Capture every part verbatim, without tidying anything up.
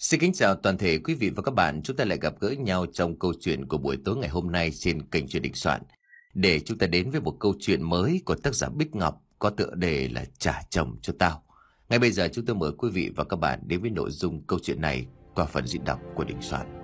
Xin kính chào toàn thể quý vị và các bạn. Chúng ta lại gặp gỡ nhau trong câu chuyện của buổi tối ngày hôm nay trên kênh Chuyện Đình Soạn. Để chúng ta đến với một câu chuyện mới của tác giả Bích Ngọc có tựa đề là Trả chồng cho tao. Ngay bây giờ chúng tôi mời quý vị và các bạn đến với nội dung câu chuyện này qua phần diễn đọc của Đình Soạn.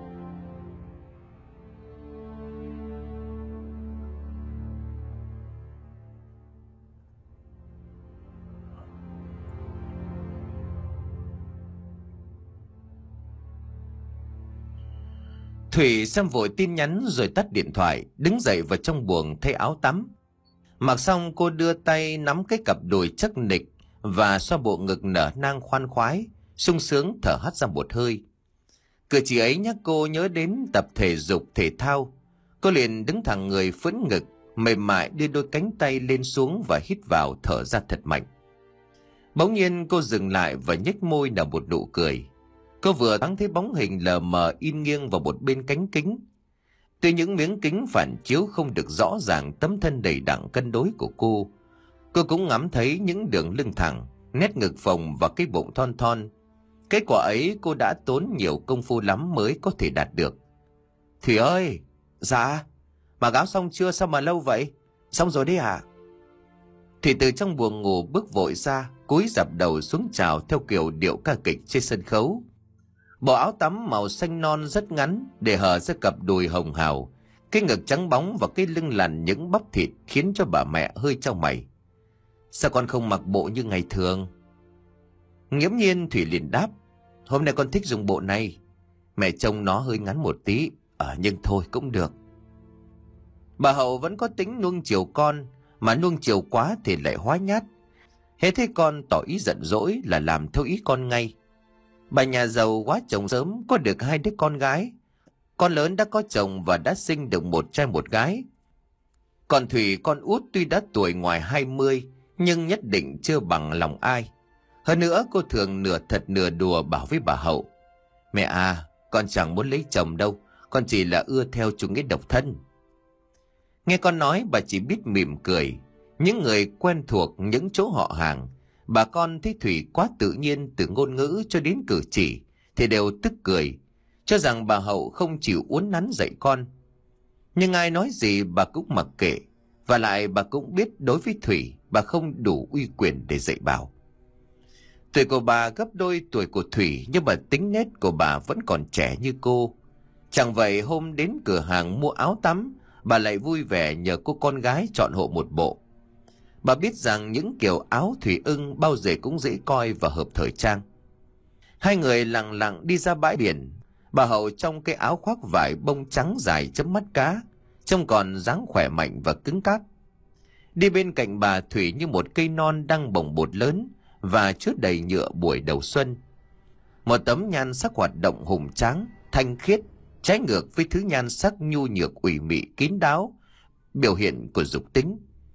Thủy xem vội tin nhắn rồi tắt điện thoại, đứng dậy vào trong buồng thay áo tắm. Mặc xong cô đưa tay nắm cái cặp đùi chắc nịch và xoa bộ ngực nở nang khoan khoái, sung sướng thở hắt ra một hơi. Cử chỉ ấy nhắc cô nhớ đến tập thể dục thể thao. Cô liền đứng thẳng người phấn ngực, mềm mại đưa đôi cánh tay lên xuống và hít vào thở ra thật mạnh. Bỗng nhiên cô dừng lại và nhếch môi nở một nụ cười. Cô vừa thoáng thấy bóng hình lờ mờ in nghiêng vào một bên cánh kính. Tuy những miếng kính phản chiếu không được rõ ràng tấm thân đầy đặn cân đối của cô, cô cũng ngắm thấy những đường lưng thẳng, nét ngực phồng và cái bụng thon thon. Kết quả ấy cô đã tốn nhiều công phu lắm mới có thể đạt được. Thủy ơi! Dạ? Mặc áo xong chưa, sao mà lâu vậy? Xong rồi đấy à? Thủy từ trong buồng ngủ bước vội ra, cúi dập đầu xuống chào theo kiểu điệu ca kịch trên sân khấu. Bộ áo tắm màu xanh non rất ngắn để hở ra cặp đùi hồng hào, cái ngực trắng bóng và cái lưng lằn những bắp thịt khiến cho bà mẹ hơi chau mày. Sao con không mặc bộ như ngày thường? Nghiễm nhiên Thủy liền đáp, hôm nay con thích dùng bộ này. Mẹ trông nó hơi ngắn một tí, à, nhưng thôi cũng được. Bà Hậu vẫn có tính nuông chiều con, mà nuông chiều quá thì lại hóa nhát. Hễ thấy con tỏ ý giận dỗi là làm theo ý con ngay. Bà nhà giàu quá chồng sớm, có được hai đứa con gái. Con lớn đã có chồng và đã sinh được một trai một gái. Còn Thủy con út tuy đã tuổi ngoài hai mươi, nhưng nhất định chưa bằng lòng ai. Hơn nữa cô thường nửa thật nửa đùa bảo với bà Hậu, mẹ à, con chẳng muốn lấy chồng đâu, con chỉ là ưa theo chủ nghĩa độc thân. Nghe con nói bà chỉ biết mỉm cười. Những người quen thuộc những chỗ họ hàng, bà con thấy Thủy quá tự nhiên từ ngôn ngữ cho đến cử chỉ thì đều tức cười, cho rằng bà Hậu không chịu uốn nắn dạy con. Nhưng ai nói gì bà cũng mặc kệ, và lại bà cũng biết đối với Thủy bà không đủ uy quyền để dạy bảo. Tuổi của bà gấp đôi tuổi của Thủy, nhưng mà tính nết của bà vẫn còn trẻ như cô. Chẳng vậy hôm đến cửa hàng mua áo tắm, bà lại vui vẻ nhờ cô con gái chọn hộ một bộ. Bà biết rằng những kiểu áo Thủy ưng bao giờ cũng dễ coi và hợp thời trang. Hai người lặng lặng đi ra bãi biển. Bà Hậu trong cái áo khoác vải bông trắng dài chấm mắt cá, trông còn dáng khỏe mạnh và cứng cáp. Đi bên cạnh bà, Thủy như một cây non đang bồng bột lớn và chứa đầy nhựa buổi đầu xuân. Một tấm nhan sắc hoạt động hùng tráng, thanh khiết, trái ngược với thứ nhan sắc nhu nhược ủy mị kín đáo, biểu hiện của dục tính.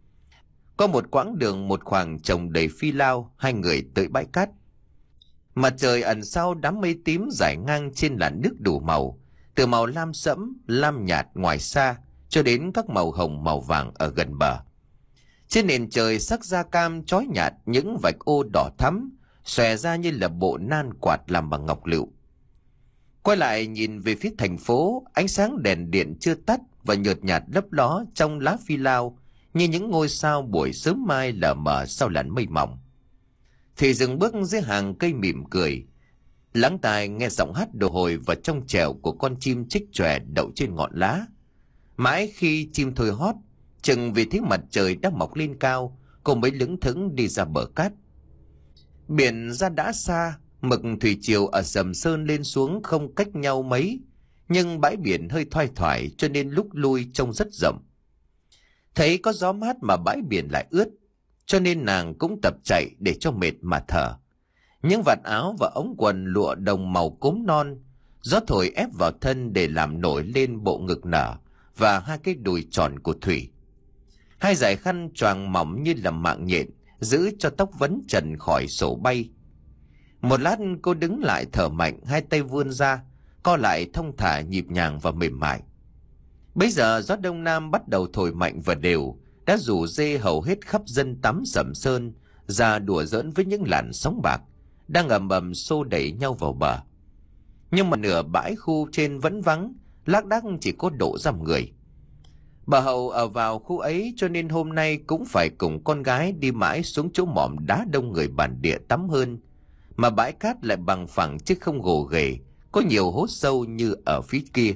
Có một quãng đường một khoảng trồng đầy phi lao, hai người tới bãi cát. Mặt trời ẩn sau đám mây tím rải ngang trên làn nước đủ màu, từ màu lam sẫm, lam nhạt ngoài xa cho đến các màu hồng màu vàng ở gần bờ. Trên nền trời sắc da cam chói nhạt, những vạch ô đỏ thắm xòe ra như là bộ nan quạt làm bằng ngọc lựu. Quay lại nhìn về phía thành phố, ánh sáng đèn điện chưa tắt và nhợt nhạt lấp ló trong lá phi lao như những ngôi sao buổi sớm mai lờ mờ sau làn mây mỏng. Thì dừng bước dưới hàng cây mỉm cười, lắng tai nghe giọng hát đồ hồi và trong trẻo của con chim chích chòe đậu trên ngọn lá. Mãi khi chim thôi hót, chừng vì thấy mặt trời đã mọc lên cao, cô mới lững thững đi ra bờ cát. Biển ra đã xa, mực thủy triều ở Sầm Sơn lên xuống không cách nhau mấy, nhưng bãi biển hơi thoai thoải cho nên lúc lui trông rất rộng. Thấy có gió mát mà bãi biển lại ướt, cho nên nàng cũng tập chạy để cho mệt mà thở. Những vạt áo và ống quần lụa đồng màu cốm non, gió thổi ép vào thân để làm nổi lên bộ ngực nở và hai cái đùi tròn của Thủy. Hai dải khăn choàng mỏng như là mạng nhện giữ cho tóc vấn trần khỏi sổ bay. Một lát cô đứng lại thở mạnh, hai tay vươn ra, co lại thong thả nhịp nhàng và mềm mại. Bây giờ gió đông nam bắt đầu thổi mạnh và đều, đã rủ rê hầu hết khắp dân tắm Sầm Sơn ra đùa giỡn với những làn sóng bạc đang ầm ầm xô đẩy nhau vào bờ. nhưng mà nửa bãi khu trên vẫn vắng, lác đác chỉ có độ dăm người. Bà Hậu ở vào khu ấy cho nên hôm nay cũng phải cùng con gái đi mãi xuống chỗ mỏm đá đông người bản địa tắm hơn. Mà bãi cát lại bằng phẳng chứ không gồ ghề, có nhiều hố sâu như ở phía kia.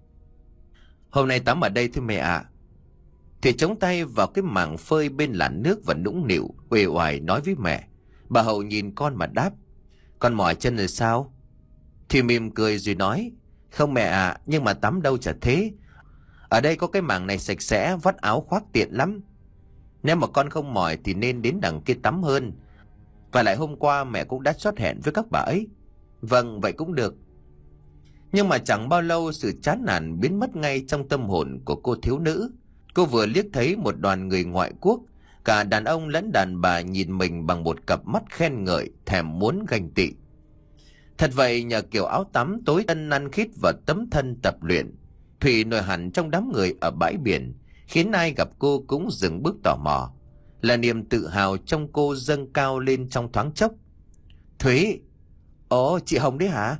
Hôm nay tắm ở đây thôi mẹ ạ. À. Thì chống tay vào cái mảng phơi bên làn nước và nũng nịu, uể oải nói với mẹ. Bà Hậu nhìn con mà đáp. Con mỏi chân rồi sao? Thì mỉm cười rồi nói. Không mẹ ạ, à, nhưng mà tắm đâu chả thế. Ở đây có cái mảng này sạch sẽ, vắt áo khoác tiện lắm. Nếu mà con không mỏi thì nên đến đằng kia tắm hơn. Và lại hôm qua mẹ cũng đã chót hẹn với các bà ấy. Vâng, vậy cũng được. Nhưng mà chẳng bao lâu sự chán nản biến mất ngay trong tâm hồn của cô thiếu nữ. Cô vừa liếc thấy một đoàn người ngoại quốc, cả đàn ông lẫn đàn bà nhìn mình bằng một cặp mắt khen ngợi, thèm muốn ganh tị. Thật vậy, nhờ kiểu áo tắm tối tân năn khít và tấm thân tập luyện, Thủy nổi hẳn trong đám người ở bãi biển, khiến ai gặp cô cũng dừng bước tò mò. Là niềm tự hào trong cô dâng cao lên trong thoáng chốc. Thủy! Ồ, chị Hồng đấy hả?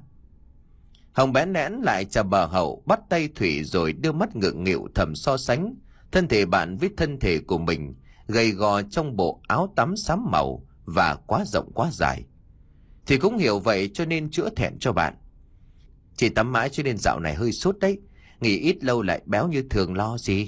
Hồng bẽn lẽn lại chào bà Hậu, bắt tay Thủy rồi đưa mắt ngượng nghịu thầm so sánh thân thể bạn với thân thể của mình, gầy gò trong bộ áo tắm xám màu và quá rộng quá dài. Thì cũng hiểu vậy cho nên chữa thẹn cho bạn. Chị tắm mãi cho nên dạo này hơi sốt đấy, nghỉ ít lâu lại béo như thường, lo gì.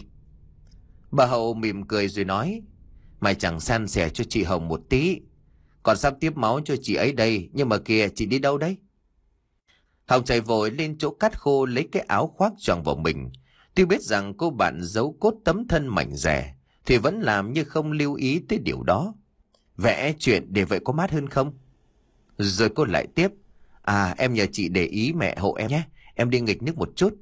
Bà Hậu mỉm cười rồi nói. Mày chẳng san sẻ cho chị Hồng một tí. Còn sắp tiếp máu cho chị ấy đây. Nhưng mà kìa, chị đi đâu đấy? Hồng chạy vội lên chỗ cát khô lấy cái áo khoác choàng vào mình. Tuy biết rằng cô bạn giấu cốt tấm thân mảnh dẻ, thì vẫn làm như không lưu ý tới điều đó. Vẽ chuyện để vậy có mát hơn không? Rồi cô lại tiếp. À, em nhờ chị để ý mẹ hộ em nhé. Em đi nghịch nước một chút.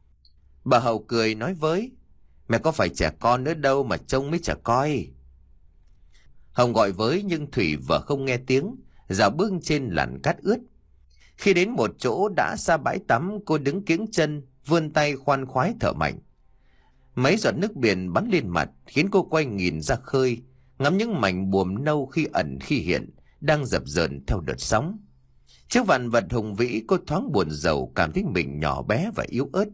Bà Hậu cười nói với. Mẹ có phải trẻ con nữa đâu mà trông mới chả coi. Hồng gọi với nhưng Thủy vợ không nghe tiếng, dạo bước trên làn cát ướt. Khi đến một chỗ đã xa bãi tắm, cô đứng kiếng chân, vươn tay khoan khoái thở mạnh. Mấy giọt nước biển bắn lên mặt khiến cô quay nhìn ra khơi, ngắm những mảnh buồm nâu khi ẩn khi hiện, đang dập dờn theo đợt sóng. Trước vạn vật hùng vĩ, cô thoáng buồn rầu, cảm thấy mình nhỏ bé và yếu ớt.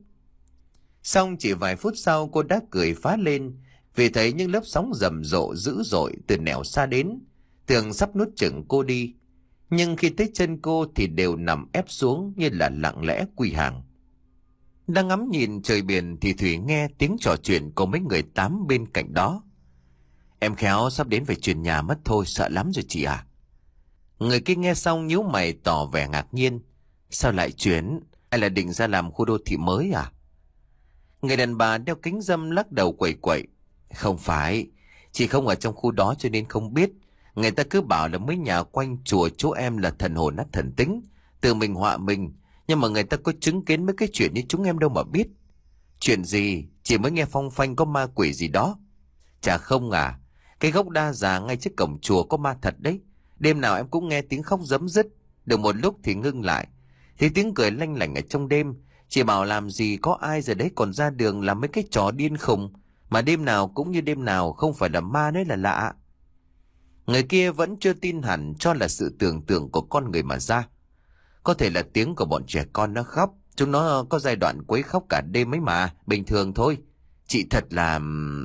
Xong chỉ vài phút sau cô đã cười phá lên, vì thấy những lớp sóng rầm rộ dữ dội từ nẻo xa đến, tưởng sắp nuốt chửng cô đi. Nhưng khi tới chân cô thì đều nằm ép xuống như là lặng lẽ quy hàng. Đang ngắm nhìn trời biển thì Thủy nghe tiếng trò chuyện của mấy người tám bên cạnh đó. Em khéo sắp đến phải chuyển nhà mất thôi, sợ lắm rồi chị à. Người kia nghe xong nhíu mày tỏ vẻ ngạc nhiên. Sao lại chuyển? Hay là định ra làm khu đô thị mới à? Người đàn bà đeo kính râm lắc đầu quẩy quẩy. Không phải, chị không ở trong khu đó cho nên không biết. Người ta cứ bảo là mấy nhà quanh chùa chỗ em là thần hồn nát thần tính, tự mình họa mình. Nhưng mà người ta có chứng kiến mấy cái chuyện như chúng em đâu mà biết. Chuyện gì? Chỉ mới nghe phong phanh có ma quỷ gì đó. Chả không à, cái gốc đa già ngay trước cổng chùa có ma thật đấy. Đêm nào em cũng nghe tiếng khóc rấm rứt, được một lúc thì ngưng lại, thì tiếng cười lanh lảnh ở trong đêm. Chị bảo làm gì có ai giờ đấy còn ra đường làm mấy cái trò điên khùng, mà đêm nào cũng như đêm nào, không phải là ma nữa là lạ. Người kia vẫn chưa tin hẳn, cho là sự tưởng tượng của con người mà ra. Có thể là tiếng của bọn trẻ con nó khóc, chúng nó có giai đoạn quấy khóc cả đêm ấy mà, bình thường thôi. Chị thật là...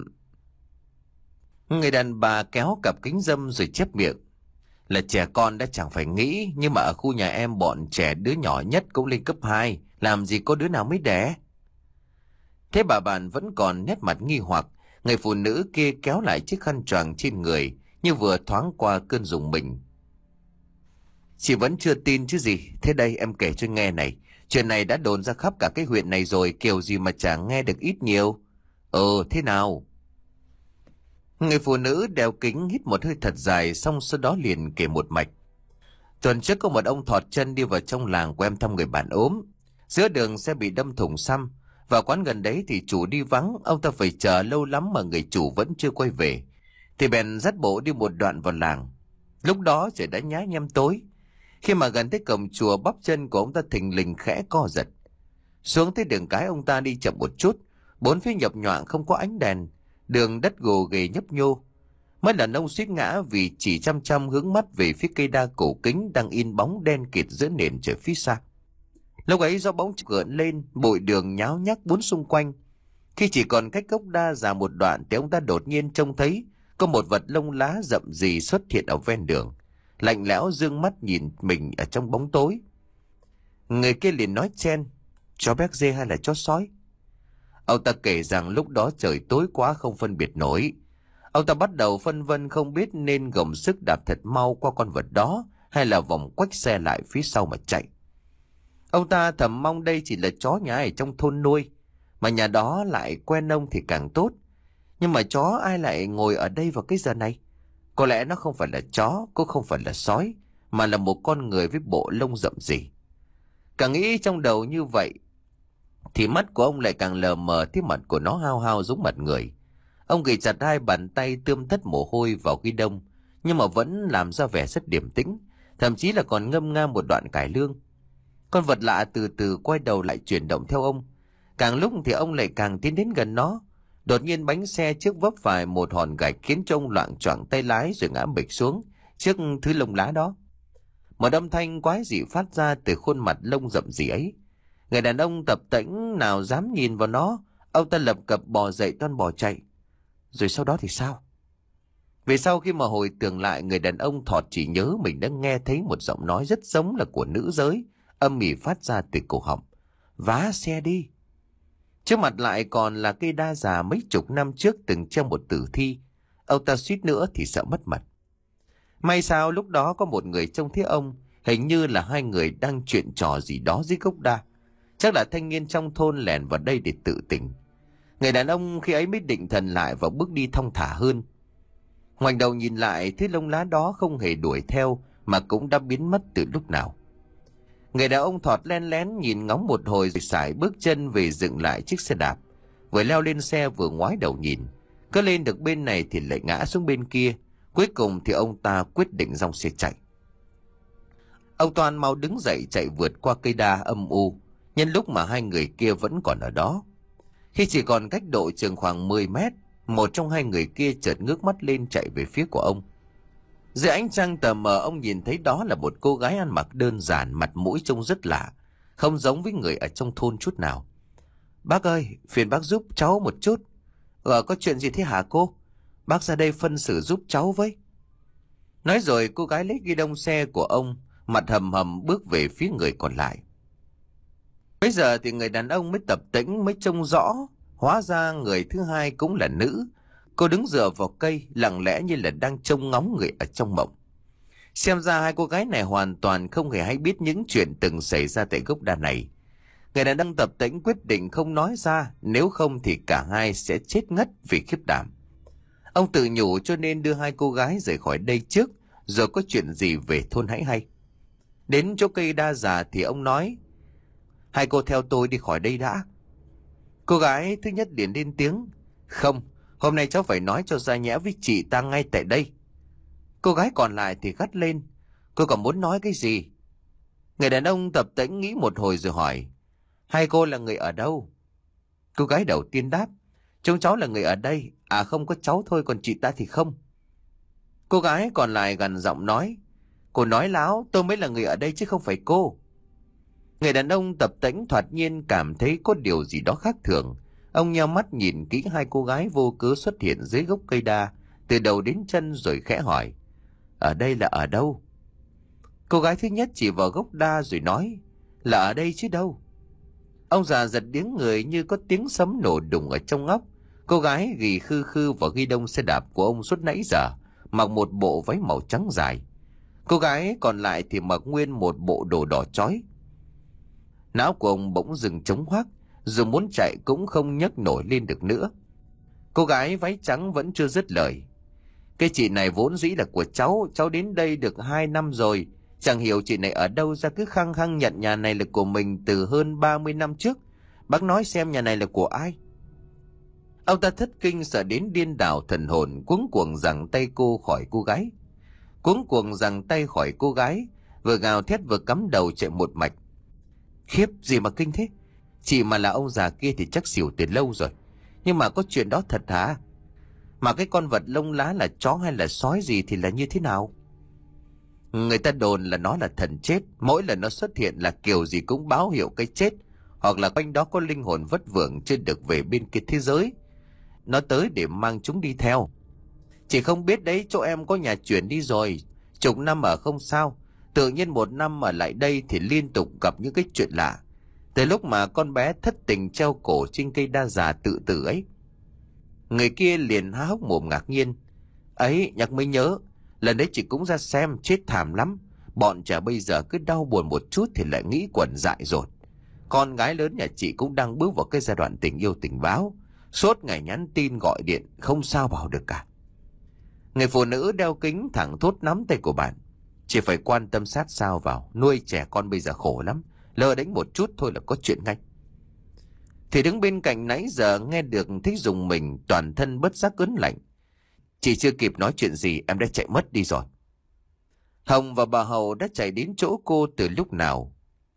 Người đàn bà kéo cặp kính râm rồi chép miệng. Là trẻ con đã chẳng phải nghĩ, nhưng mà ở khu nhà em bọn trẻ đứa nhỏ nhất cũng lên cấp hai, làm gì có đứa nào mới đẻ. Thế bà bạn vẫn còn nét mặt nghi hoặc, người phụ nữ kia kéo lại chiếc khăn choàng trên người, như vừa thoáng qua cơn rùng mình. Chị vẫn chưa tin chứ gì, thế đây em kể cho nghe này, chuyện này đã đồn ra khắp cả cái huyện này rồi, kiểu gì mà chẳng nghe được ít nhiều. Ờ, thế nào? Người phụ nữ đeo kính hít một hơi thật dài, xong sau đó liền kể một mạch. Tuần trước có một ông thọt chân đi vào trong làng của em thăm người bạn ốm. Giữa đường xe bị đâm thủng xăm. Vào quán gần đấy thì chủ đi vắng, ông ta phải chờ lâu lắm mà người chủ vẫn chưa quay về. Thì bèn dắt bộ đi một đoạn vào làng. Lúc đó trời đã nhá nhem tối. Khi mà gần tới cổng chùa, bắp chân của ông ta thình lình khẽ co giật. Xuống tới đường cái ông ta đi chậm một chút, bốn phía nhập nhoạng không có ánh đèn, đường đất gồ ghề nhấp nhô. Mấy lần ông suýt ngã vì chỉ chăm chăm hướng mắt về phía cây đa cổ kính đang in bóng đen kịt giữa nền trời phía xa. Lúc ấy gió bỗng gợn lên, bụi đường nháo nhác bốn xung quanh. Khi chỉ còn cách gốc đa già một đoạn thì ông ta đột nhiên trông thấy có một vật lông lá rậm rì xuất hiện ở ven đường, lạnh lẽo dương mắt nhìn mình ở trong bóng tối. Người kia liền nói chen: chó béc dê hay là chó sói? Ông ta kể rằng lúc đó trời tối quá không phân biệt nổi. Ông ta bắt đầu phân vân không biết nên gồng sức đạp thật mau qua con vật đó hay là vòng quách xe lại phía sau mà chạy. Ông ta thầm mong đây chỉ là chó nhà ai trong thôn nuôi, mà nhà đó lại quen ông thì càng tốt. Nhưng mà chó ai lại ngồi ở đây vào cái giờ này? Có lẽ nó không phải là chó, cũng không phải là sói, mà là một con người với bộ lông rậm rì. Càng nghĩ trong đầu như vậy thì mắt của ông lại càng lờ mờ, thấy mặt của nó hao hao giống mặt người. Ông ghi chặt hai bàn tay tươm tất mồ hôi vào ghi đông, nhưng mà vẫn làm ra vẻ rất điềm tĩnh, thậm chí là còn ngâm nga một đoạn cải lương. Con vật lạ từ từ quay đầu lại chuyển động theo ông. Càng lúc thì ông lại càng tiến đến gần nó. Đột nhiên bánh xe trước vấp phải một hòn gạch khiến cho ông loạng choạng tay lái rồi ngã bịch xuống trước thứ lông lá đó. Một âm thanh quái dị phát ra từ khuôn mặt lông rậm rì ấy. Người đàn ông tập tễnh nào dám nhìn vào nó, ông ta lập cập bò dậy toan bỏ chạy. Rồi sau đó thì sao? Về sau khi mà hồi tưởng lại, người đàn ông thọt chỉ nhớ mình đã nghe thấy một giọng nói rất giống là của nữ giới, âm ỉ phát ra từ cổ họng: vá xe đi. Trước mặt lại còn là cây đa già mấy chục năm trước từng treo một tử thi. Ông ta suýt nữa thì sợ mất mặt. May sao lúc đó có một người trông thấy ông, hình như là hai người đang chuyện trò gì đó dưới gốc đa. Chắc là thanh niên trong thôn lẻn vào đây để tự tỉnh. Người đàn ông khi ấy mới định thần lại và bước đi thong thả hơn. Ngoảnh đầu nhìn lại, thứ lông lá đó không hề đuổi theo mà cũng đã biến mất từ lúc nào. Người đàn ông thọt len lén nhìn ngóng một hồi rồi sải bước chân về dựng lại chiếc xe đạp. Vừa leo lên xe vừa ngoái đầu nhìn, cứ lên được bên này thì lại ngã xuống bên kia. Cuối cùng thì ông ta quyết định dòng xe chạy. Ông Toàn mau đứng dậy chạy vượt qua cây đa âm u, nhân lúc mà hai người kia vẫn còn ở đó. Khi chỉ còn cách độ chừng khoảng mười mét, một trong hai người kia chợt ngước mắt lên chạy về phía của ông. Dưới ánh trăng tờ mờ, ông nhìn thấy đó là một cô gái ăn mặc đơn giản, mặt mũi trông rất lạ, không giống với người ở trong thôn chút nào. Bác ơi, phiền bác giúp cháu một chút. Ờ, có chuyện gì thế hả cô? Bác ra đây phân xử giúp cháu với. Nói rồi cô gái lấy ghi đông xe của ông, mặt hầm hầm bước về phía người còn lại. Bây giờ thì người đàn ông mới tập tĩnh, mới trông rõ. Hóa ra người thứ hai cũng là nữ. Cô đứng dựa vào cây, lặng lẽ như là đang trông ngóng người ở trong mộng. Xem ra hai cô gái này hoàn toàn không hề hay biết những chuyện từng xảy ra tại gốc đa này. Người đàn ông tập tĩnh quyết định không nói ra, nếu không thì cả hai sẽ chết ngất vì khiếp đảm. Ông tự nhủ cho nên đưa hai cô gái rời khỏi đây trước, rồi có chuyện gì về thôn hãy hay. Đến chỗ cây đa già thì ông nói: hai cô theo tôi đi khỏi đây đã. Cô gái thứ nhất liền lên tiếng: không, hôm nay cháu phải nói cho ra nhẽ với chị ta ngay tại đây. Cô gái còn lại thì gắt lên: cô còn muốn nói cái gì? Người đàn ông tập tễnh nghĩ một hồi rồi hỏi: hai cô là người ở đâu? Cô gái đầu tiên đáp: chúng cháu là người ở đây. À không, có cháu thôi, còn chị ta thì không. Cô gái còn lại gằn giọng nói: cô nói láo, tôi mới là người ở đây chứ không phải cô. Người đàn ông tập tễnh thoạt nhiên cảm thấy có điều gì đó khác thường. Ông nheo mắt nhìn kỹ hai cô gái vô cớ xuất hiện dưới gốc cây đa, từ đầu đến chân rồi khẽ hỏi: ở đây là ở đâu? Cô gái thứ nhất chỉ vào gốc đa rồi nói: là ở đây chứ đâu. Ông già giật điếng người như có tiếng sấm nổ đùng ở trong óc. Cô gái ghi khư khư vào ghi đông xe đạp của ông suốt nãy giờ, mặc một bộ váy màu trắng dài. Cô gái còn lại thì mặc nguyên một bộ đồ đỏ chói. Não của ông bỗng dừng trống hoác, dù muốn chạy cũng không nhấc nổi lên được nữa. Cô gái váy trắng vẫn chưa dứt lời: cái chị này vốn dĩ là của cháu, cháu đến đây được hai năm rồi. Chẳng hiểu chị này ở đâu ra cứ khăng khăng nhận nhà này là của mình từ hơn ba mươi năm trước. Bác nói xem nhà này là của ai? Ông ta thất kinh sợ đến điên đảo thần hồn, cuống cuồng giằng tay cô khỏi cô gái. Cuống cuồng giằng tay khỏi cô gái, vừa gào thét vừa cắm đầu chạy một mạch. Khiếp, gì mà kinh thế? Chị mà là ông già kia thì chắc xỉu từ lâu rồi. Nhưng mà có chuyện đó thật hả? Mà cái con vật lông lá là chó hay là sói gì thì là như thế nào? Người ta đồn là nó là thần chết, mỗi lần nó xuất hiện là kiểu gì cũng báo hiệu cái chết, hoặc là quanh đó có linh hồn vất vưởng chưa được về bên kia thế giới. Nó tới để mang chúng đi theo. Chị không biết đấy, chỗ em có nhà chuyển đi rồi, chục năm ở không sao, tự nhiên một năm ở lại đây thì liên tục gặp những cái chuyện lạ. Từ lúc mà con bé thất tình treo cổ trên cây đa già tự tử ấy. Người kia liền há hốc mồm ngạc nhiên. Ấy, nhắc mới nhớ, lần đấy chị cũng ra xem, chết thảm lắm. Bọn trẻ bây giờ cứ đau buồn một chút thì lại nghĩ quẩn dại rồi. Con gái lớn nhà chị cũng đang bước vào cái giai đoạn tình yêu tình báo, suốt ngày nhắn tin gọi điện, không sao bảo được cả. Người phụ nữ đeo kính thẳng thốt nắm tay của bạn. Chị phải quan tâm sát sao vào, nuôi trẻ con bây giờ khổ lắm, lỡ đánh một chút thôi là có chuyện ngay. Thì đứng bên cạnh nãy giờ nghe được thích dùng mình, toàn thân bất giác ớn lạnh. Chị chưa kịp nói chuyện gì em đã chạy mất đi rồi. Hồng và bà Hầu đã chạy đến chỗ cô từ lúc nào.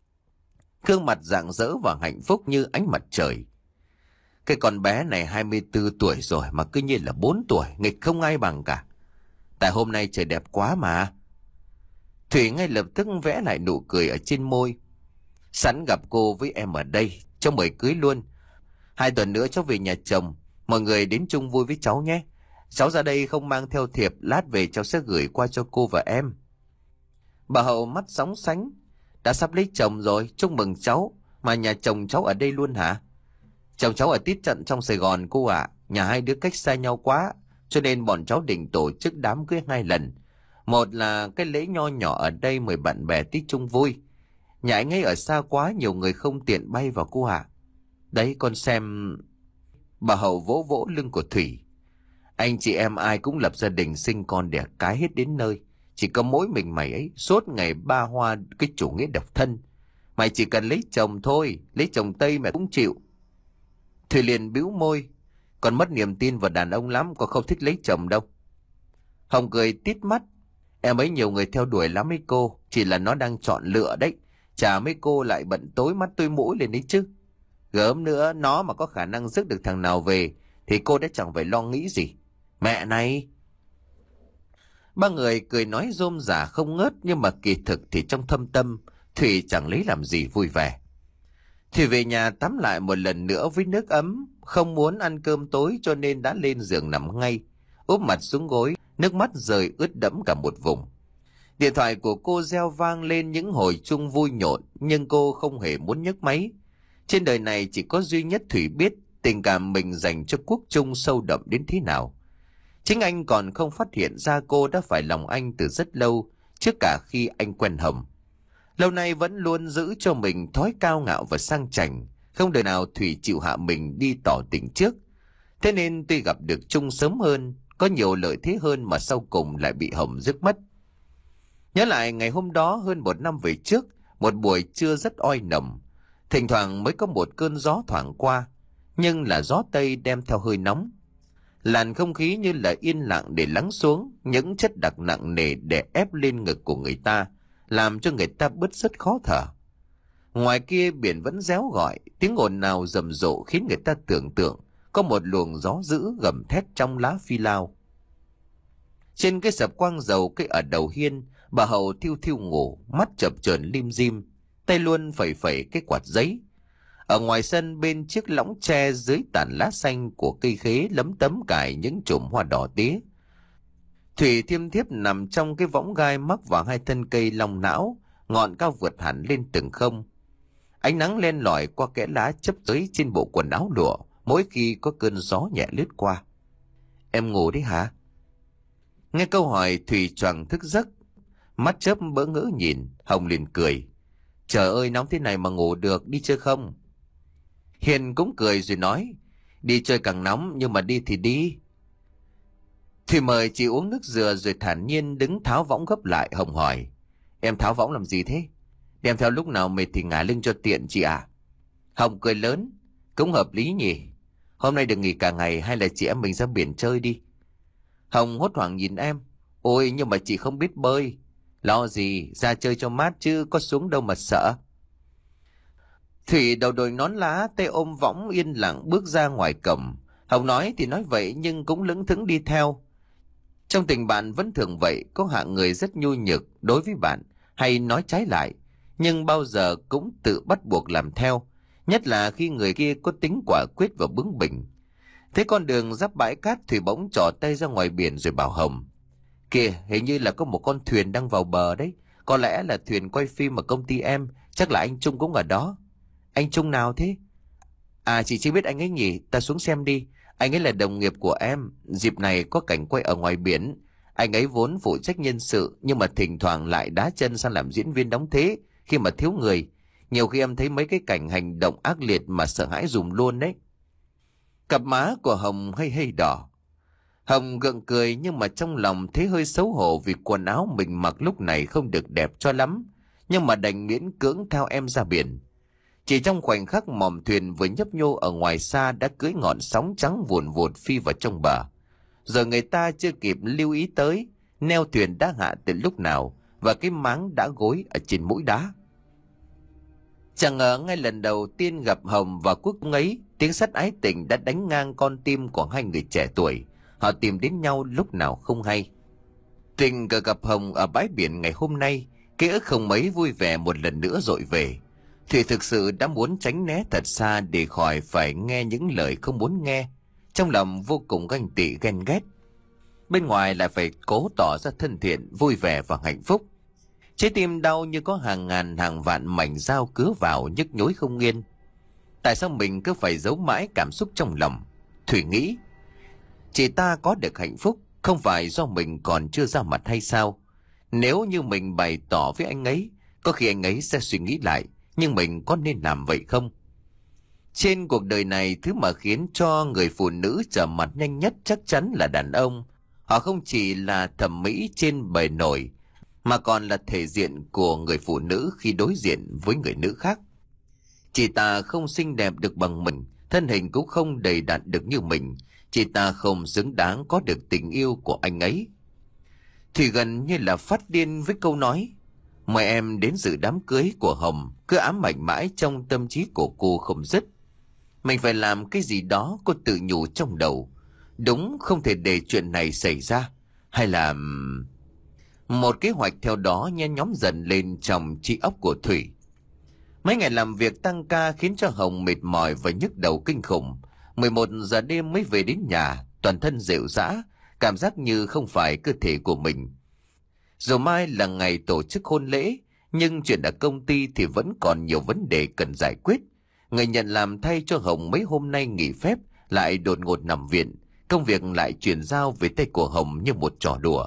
Gương mặt rạng rỡ và hạnh phúc như ánh mặt trời. Cái con bé này hai mươi tư tuổi rồi mà cứ như là bốn tuổi, nghịch không ai bằng cả. Tại hôm nay trời đẹp quá mà. Thủy ngay lập tức vẽ lại nụ cười ở trên môi. Sẵn gặp cô với em ở đây, cho mời cưới luôn. Hai tuần nữa cháu về nhà chồng, mọi người đến chung vui với cháu nhé. Cháu ra đây không mang theo thiệp, lát về cháu sẽ gửi qua cho cô và em. Bà Hậu mắt sóng sánh. Đã sắp lấy chồng rồi, chúc mừng cháu. Mà nhà chồng cháu ở đây luôn hả? Chồng cháu ở tít trận trong Sài Gòn cô ạ. À. Nhà hai đứa cách xa nhau quá, cho nên bọn cháu định tổ chức đám cưới hai lần. Một là cái lễ nho nhỏ ở đây mời bạn bè tí chung vui. Nhà anh ấy ở xa quá, nhiều người không tiện bay vào cô ạ. À. Đấy con xem. Bà Hậu vỗ vỗ lưng của Thủy. Anh chị em ai cũng lập gia đình sinh con đẻ cái hết đến nơi. Chỉ có mỗi mình mày ấy suốt ngày ba hoa cái chủ nghĩa độc thân. Mày chỉ cần lấy chồng thôi, lấy chồng Tây mẹ cũng chịu. Thùy liền bĩu môi. Còn mất niềm tin vào đàn ông lắm, còn không thích lấy chồng đâu. Hồng cười tít mắt. Em ấy nhiều người theo đuổi lắm ấy cô, chỉ là nó đang chọn lựa đấy. Chả mấy cô lại bận tối mắt tôi mũi lên đấy chứ. Gớm nữa, nó mà có khả năng rước được thằng nào về thì cô đã chẳng phải lo nghĩ gì. Mẹ này. Ba người cười nói rôm rả không ngớt, nhưng mà kỳ thực thì trong thâm tâm Thủy chẳng lấy làm gì vui vẻ. Thủy về nhà tắm lại một lần nữa với nước ấm, không muốn ăn cơm tối cho nên đã lên giường nằm ngay, úp mặt xuống gối, nước mắt rơi ướt đẫm cả một vùng. Điện thoại của cô reo vang lên những hồi chuông vui nhộn, nhưng cô không hề muốn nhấc máy. Trên đời này chỉ có duy nhất Thủy biết tình cảm mình dành cho Quốc Trung sâu đậm đến thế nào. Chính anh còn không phát hiện ra cô đã phải lòng anh từ rất lâu, trước cả khi anh quen Hồng. Lâu nay vẫn luôn giữ cho mình thói cao ngạo và sang chảnh, không đời nào Thủy chịu hạ mình đi tỏ tình trước. Thế nên tuy gặp được Trung sớm hơn, có nhiều lợi thế hơn mà sau cùng lại bị Hồng rước mất. Nhớ lại ngày hôm đó hơn một năm về trước, một buổi trưa rất oi nồng, thỉnh thoảng mới có một cơn gió thoảng qua, nhưng là gió Tây đem theo hơi nóng. Làn không khí như là yên lặng để lắng xuống, những chất đặc nặng nề để ép lên ngực của người ta, làm cho người ta bứt rứt khó thở. Ngoài kia biển vẫn réo gọi, tiếng ồn nào rầm rộ khiến người ta tưởng tượng có một luồng gió dữ gầm thét trong lá phi lao. Trên cái sập quang dầu cây ở đầu hiên, bà Hậu thiêu thiêu ngủ, mắt chập chờn lim dim, tay luôn phẩy phẩy cái quạt giấy. Ở ngoài sân bên chiếc lõng tre dưới tàn lá xanh của cây khế lấm tấm cài những chùm hoa đỏ tía. Thủy thiêm thiếp nằm trong cái võng gai mắc vào hai thân cây long não, ngọn cao vượt hẳn lên từng không. Ánh nắng len lỏi qua kẽ lá chấp dưới trên bộ quần áo lụa mỗi khi có cơn gió nhẹ lướt qua. Em ngủ đấy hả? Nghe câu hỏi Thủy choàng thức giấc, mắt chớp bỡ ngỡ nhìn. Hồng liền cười. Trời ơi, nóng thế này mà ngủ được, đi chơi không? Hiền cũng cười rồi nói. Đi chơi càng nóng, nhưng mà đi thì đi. Thủy mời chị uống nước dừa rồi thản nhiên đứng tháo võng gấp lại. Hồng hỏi. Em tháo võng làm gì thế? Đem theo lúc nào mệt thì ngả lưng cho tiện chị à? Hồng cười lớn. Cũng hợp lý nhỉ. Hôm nay được nghỉ cả ngày, hay là chị em mình ra biển chơi đi? Hồng hốt hoảng nhìn em. Ôi, nhưng mà chị không biết bơi. Lo gì, ra chơi cho mát chứ có xuống đâu mà sợ. Thủy đầu đội nón lá, tay ôm võng yên lặng bước ra ngoài cổng. Hồng nói thì nói vậy nhưng cũng lững thững đi theo. Trong tình bạn vẫn thường vậy, có hạng người rất nhu nhược đối với bạn hay nói trái lại, nhưng bao giờ cũng tự bắt buộc làm theo, nhất là khi người kia có tính quả quyết và bướng bỉnh. Thế con đường giáp bãi cát, Thủy bỗng trỏ tay ra ngoài biển rồi bảo Hồng: "Kìa, hình như là có một con thuyền đang vào bờ đấy. Có lẽ là thuyền quay phim ở công ty em, chắc là anh Trung cũng ở đó." "Anh Trung nào thế?" "À, chị chưa biết anh ấy nhỉ, ta xuống xem đi. Anh ấy là đồng nghiệp của em, dịp này có cảnh quay ở ngoài biển. Anh ấy vốn phụ trách nhân sự, nhưng mà thỉnh thoảng lại đá chân sang làm diễn viên đóng thế khi mà thiếu người. Nhiều khi em thấy mấy cái cảnh hành động ác liệt mà sợ hãi dùm luôn đấy." Cặp má của Hồng hơi hơi đỏ. Hồng gượng cười, nhưng mà trong lòng thấy hơi xấu hổ vì quần áo mình mặc lúc này không được đẹp cho lắm, nhưng mà đành miễn cưỡng theo em ra biển. Chỉ trong khoảnh khắc mỏm thuyền vừa nhấp nhô ở ngoài xa đã cưỡi ngọn sóng trắng vùn vụt phi vào trong bờ. Rồi người ta chưa kịp lưu ý tới, neo thuyền đã hạ từ lúc nào và cái máng đã gối ở trên mũi đá. Chẳng ngờ ngay lần đầu tiên gặp Hồng và Quốc ấy, tiếng sắt ái tình đã đánh ngang con tim của hai người trẻ tuổi. Họ tìm đến nhau lúc nào không hay. Tình cờ gặp Hồng ở bãi biển ngày hôm nay, ký ức không mấy vui vẻ một lần nữa dội về. Thủy thực sự đã muốn tránh né thật xa để khỏi phải nghe những lời không muốn nghe. Trong lòng vô cùng ganh tị ghen ghét, bên ngoài lại phải cố tỏ ra thân thiện, vui vẻ và hạnh phúc. Trái tim đau như có hàng ngàn hàng vạn mảnh dao cứa vào, nhức nhối không yên. Tại sao mình cứ phải giấu mãi cảm xúc trong lòng? Thủy nghĩ, chị ta có được hạnh phúc không phải do mình còn chưa ra mặt hay sao? Nếu như mình bày tỏ với anh ấy, có khi anh ấy sẽ suy nghĩ lại, nhưng mình có nên làm vậy không? Trên cuộc đời này, thứ mà khiến cho người phụ nữ trở mặt nhanh nhất chắc chắn là đàn ông. Họ không chỉ là thẩm mỹ trên bề nổi, mà còn là thể diện của người phụ nữ khi đối diện với người nữ khác. Chị ta không xinh đẹp được bằng mình, thân hình cũng không đầy đặn được như mình. Chị ta không xứng đáng có được tình yêu của anh ấy. Thì gần như là phát điên với câu nói "mời em đến dự đám cưới" của Hồng cứ ám ảnh mãi trong tâm trí của cô không dứt. Mình phải làm cái gì đó, cô tự nhủ trong đầu. Đúng, không thể để chuyện này xảy ra. Hay là... Một kế hoạch theo đó nhen nhóm dần lên trong trí óc của Thủy. Mấy ngày làm việc tăng ca khiến cho Hồng mệt mỏi và nhức đầu kinh khủng. mười một giờ đêm mới về đến nhà, toàn thân rệu rã, cảm giác như không phải cơ thể của mình. Dù mai là ngày tổ chức hôn lễ, nhưng chuyện ở công ty thì vẫn còn nhiều vấn đề cần giải quyết. Người nhận làm thay cho Hồng mấy hôm nay nghỉ phép lại đột ngột nằm viện. Công việc lại chuyển giao về tay của Hồng như một trò đùa.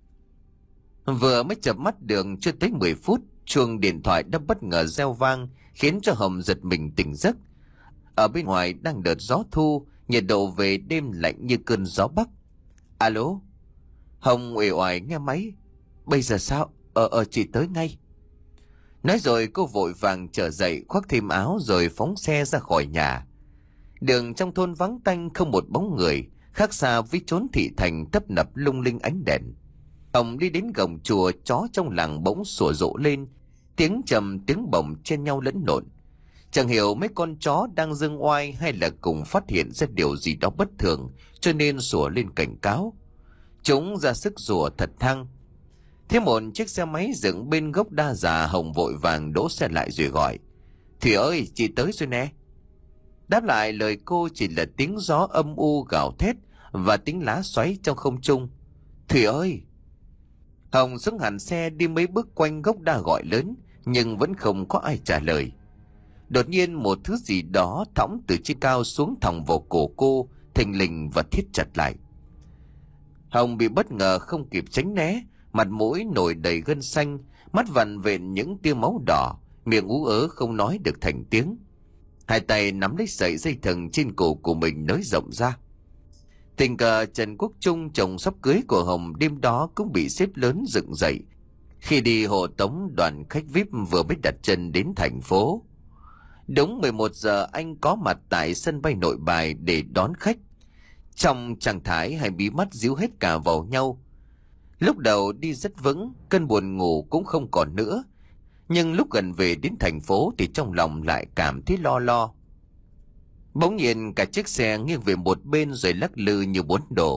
Vừa mới chợp mắt đường chưa tới mười phút, chuông điện thoại đã bất ngờ reo vang, khiến cho Hồng giật mình tỉnh giấc. Ở bên ngoài đang đợt gió thu, nhiệt độ về đêm lạnh như cơn gió bắc. Alo? Hồng uể oải nghe máy. Bây giờ sao? Ờ ờ chị tới ngay. Nói rồi cô vội vàng trở dậy, khoác thêm áo rồi phóng xe ra khỏi nhà. Đường trong thôn vắng tanh, không một bóng người, khác xa với chốn thị thành tấp nập lung linh ánh đèn. Hồng đi đến cổng chùa, chó trong làng bỗng sủa rộ lên, tiếng trầm tiếng bổng chen nhau lẫn lộn. Chẳng hiểu mấy con chó đang giương oai hay là cùng phát hiện ra điều gì đó bất thường, cho nên sủa lên cảnh cáo. Chúng ra sức rủa thật thăng. Thế một chiếc xe máy dựng bên gốc đa già, Hồng vội vàng đỗ xe lại rồi gọi: "Thủy ơi, chị tới rồi nè." Đáp lại lời cô chỉ là tiếng gió âm u gào thét và tiếng lá xoáy trong không trung. "Thủy ơi!" Hồng xuống hẳn xe, đi mấy bước quanh gốc đa gọi lớn, nhưng vẫn không có ai trả lời. Đột nhiên một thứ gì đó thõng từ trên cao xuống thẳng vào cổ cô, thình lình và thít chặt lại. Hồng bị bất ngờ không kịp tránh né, mặt mũi nổi đầy gân xanh, mắt vằn vện những tia máu đỏ, miệng ú ớ không nói được thành tiếng. Hai tay nắm lấy sợi dây thừng trên cổ của mình nới rộng ra. Tình cờ Trần Quốc Trung, chồng sắp cưới của Hồng, đêm đó cũng bị xếp lớn dựng dậy khi đi hộ tống đoàn khách vi ai pi vừa mới đặt chân đến thành phố. Đúng mười một giờ anh có mặt tại sân bay Nội Bài để đón khách, trong trạng thái hai bí mắt díu hết cả vào nhau. Lúc đầu đi rất vững, cơn buồn ngủ cũng không còn nữa, nhưng lúc gần về đến thành phố thì trong lòng lại cảm thấy lo lo. Bỗng nhiên cả chiếc xe nghiêng về một bên rồi lắc lư như muốn đổ.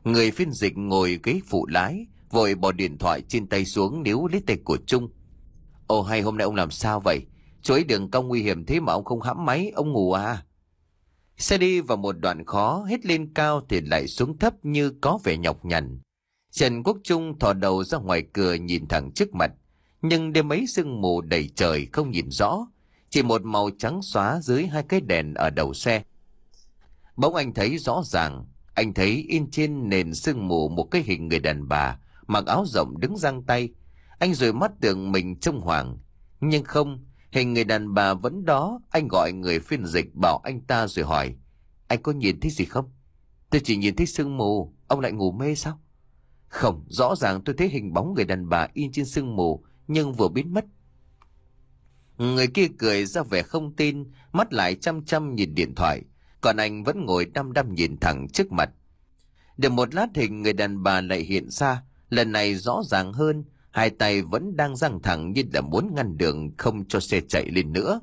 Người phiên dịch ngồi ghế phụ lái, vội bỏ điện thoại trên tay xuống níu lấy tay của Trung. Ồ hay hôm nay ông làm sao vậy? Chỗ ấy đường cong nguy hiểm thế mà ông không hãm máy, ông ngủ à? Xe đi vào một đoạn khó, hết lên cao thì lại xuống thấp như có vẻ nhọc nhằn. Trần Quốc Trung thò đầu ra ngoài cửa nhìn thẳng trước mặt, nhưng đêm ấy sương mù đầy trời không nhìn rõ, chỉ một màu trắng xóa dưới hai cái đèn ở đầu xe. Bỗng anh thấy rõ ràng, anh thấy in trên nền sương mù một cái hình người đàn bà mặc áo rộng đứng giang tay. Anh rồi mắt tưởng mình trông hoảng, nhưng không, hình người đàn bà vẫn đó. Anh gọi người phiên dịch bảo anh ta rồi hỏi, anh có nhìn thấy gì không? Tôi chỉ nhìn thấy sương mù, ông lại ngủ mê sao? Không, rõ ràng tôi thấy hình bóng người đàn bà in trên sương mù nhưng vừa biến mất. Người kia cười ra vẻ không tin, mắt lại chăm chăm nhìn điện thoại, còn anh vẫn ngồi đăm đăm nhìn thẳng trước mặt. Được một lát hình người đàn bà lại hiện ra, lần này rõ ràng hơn, hai tay vẫn đang giang thẳng như là muốn ngăn đường không cho xe chạy lên nữa.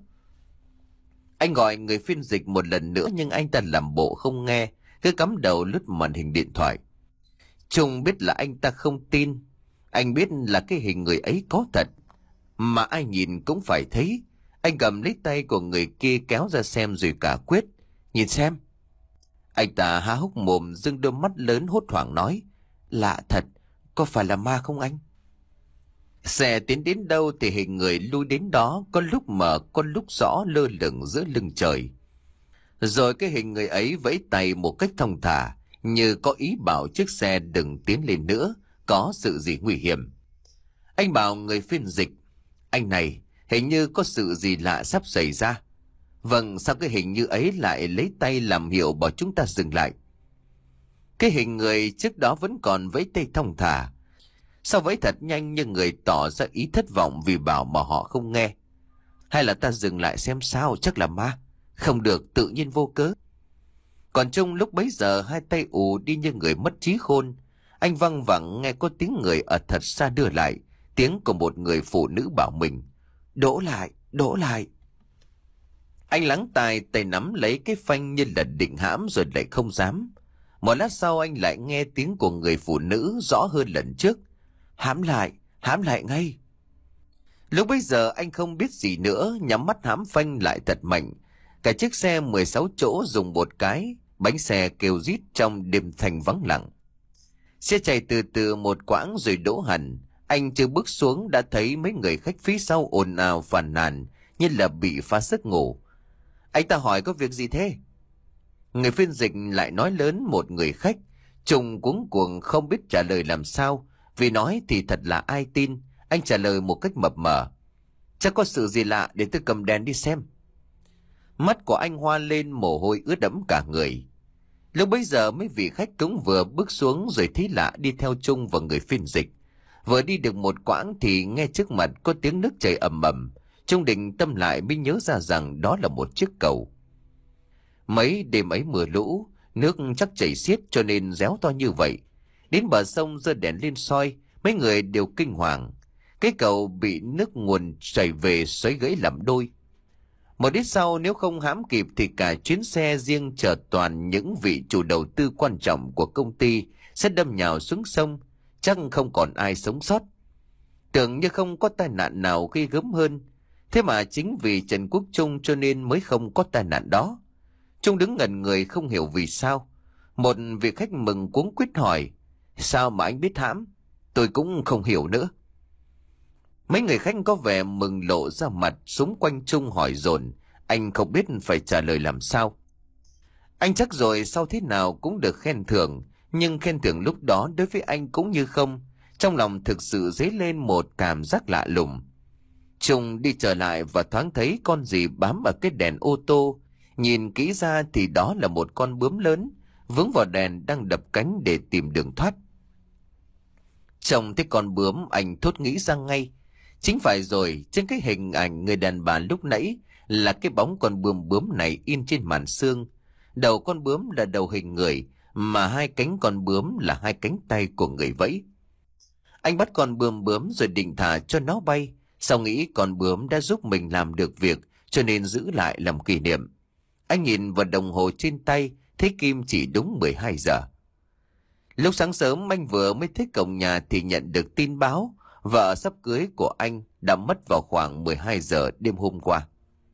Anh gọi người phiên dịch một lần nữa nhưng anh ta làm bộ không nghe, cứ cắm đầu lướt màn hình điện thoại. Trung biết là anh ta không tin, anh biết là cái hình người ấy có thật, mà ai nhìn cũng phải thấy. Anh cầm lấy tay của người kia kéo ra xem rồi cả quyết. Nhìn xem. Anh ta há hốc mồm dưng đôi mắt lớn hốt hoảng nói, lạ thật, có phải là ma không anh? Xe tiến đến đâu thì hình người lui đến đó, có lúc mờ có lúc rõ lơ lửng giữa lưng trời. Rồi cái hình người ấy vẫy tay một cách thong thả, như có ý bảo chiếc xe đừng tiến lên nữa, có sự gì nguy hiểm. Anh bảo người phiên dịch, anh này, hình như có sự gì lạ sắp xảy ra. Vâng, sao cái hình như ấy lại lấy tay làm hiệu bảo chúng ta dừng lại? Cái hình người trước đó vẫn còn vẫy tay thong thả, sao vẫy thật nhanh nhưng người tỏ ra ý thất vọng vì bảo mà họ không nghe. Hay là ta dừng lại xem sao, chắc là ma. Không được, tự nhiên vô cớ. Còn Trung lúc bấy giờ hai tay ù đi như người mất trí khôn. Anh văng vẳng nghe có tiếng người ở thật xa đưa lại, tiếng của một người phụ nữ bảo mình, đỗ lại, đỗ lại. Anh lắng tai, tay nắm lấy cái phanh như là định hãm rồi lại không dám. Một lát sau anh lại nghe tiếng của người phụ nữ rõ hơn lần trước, hãm lại, hãm lại ngay. Lúc bấy giờ anh không biết gì nữa, nhắm mắt hãm phanh lại thật mạnh. Cả chiếc xe mười sáu chỗ dùng một cái, bánh xe kêu rít trong đêm thanh vắng lặng. Xe chạy từ từ một quãng rồi đỗ hẳn. Anh chưa bước xuống đã thấy mấy người khách phía sau ồn ào phàn nàn như là bị phá giấc ngủ. Anh ta hỏi có việc gì thế? Người phiên dịch lại nói lớn một người khách. Trùng cuống cuồng không biết trả lời làm sao, vì nói thì thật là ai tin. Anh trả lời một cách mập mờ, chắc có sự gì lạ, để tôi cầm đèn đi xem. Mắt của anh hoa lên, mồ hôi ướt đẫm cả người. Lúc bấy giờ mấy vị khách cũng vừa bước xuống rồi thấy lạ đi theo Trung và người phiên dịch. Vừa đi được một quãng thì nghe trước mặt có tiếng nước chảy ầm ầm. Trung định tâm lại mới nhớ ra rằng đó là một chiếc cầu. Mấy đêm ấy mưa lũ, nước chắc chảy xiết cho nên réo to như vậy. Đến bờ sông giơ đèn lên soi, mấy người đều kinh hoàng. Cái cầu bị nước nguồn chảy về xoáy gãy làm đôi. Một ít sau nếu không hãm kịp thì cả chuyến xe riêng chở toàn những vị chủ đầu tư quan trọng của công ty sẽ đâm nhào xuống sông, chắc không còn ai sống sót. Tưởng như không có tai nạn nào ghê gớm hơn, thế mà chính vì Trần Quốc Trung cho nên mới không có tai nạn đó. Trung đứng ngẩn người không hiểu vì sao. Một vị khách mừng cuống quýt hỏi, sao mà anh biết hãm? Tôi cũng không hiểu nữa. Mấy người khách có vẻ mừng lộ ra mặt, xung quanh Trung hỏi dồn. Anh không biết phải trả lời làm sao. Anh chắc rồi sau thế nào cũng được khen thưởng, nhưng khen thưởng lúc đó đối với anh cũng như không. Trong lòng thực sự dấy lên một cảm giác lạ lùng. Trung đi trở lại và thoáng thấy con gì bám ở cái đèn ô tô. Nhìn kỹ ra thì đó là một con bướm lớn, vướng vào đèn đang đập cánh để tìm đường thoát. Trông thấy con bướm, anh thốt nghĩ ra ngay. Chính phải rồi, trên cái hình ảnh người đàn bà lúc nãy là cái bóng con bướm bướm này in trên màn xương. Đầu con bướm là đầu hình người, mà hai cánh con bướm là hai cánh tay của người vẫy. Anh bắt con bướm bướm rồi định thả cho nó bay, sau nghĩ con bướm đã giúp mình làm được việc cho nên giữ lại làm kỷ niệm. Anh nhìn vào đồng hồ trên tay, thấy kim chỉ đúng mười hai giờ. Lúc sáng sớm anh vừa mới tới cổng nhà thì nhận được tin báo vợ sắp cưới của anh đã mất vào khoảng mười hai giờ đêm hôm qua.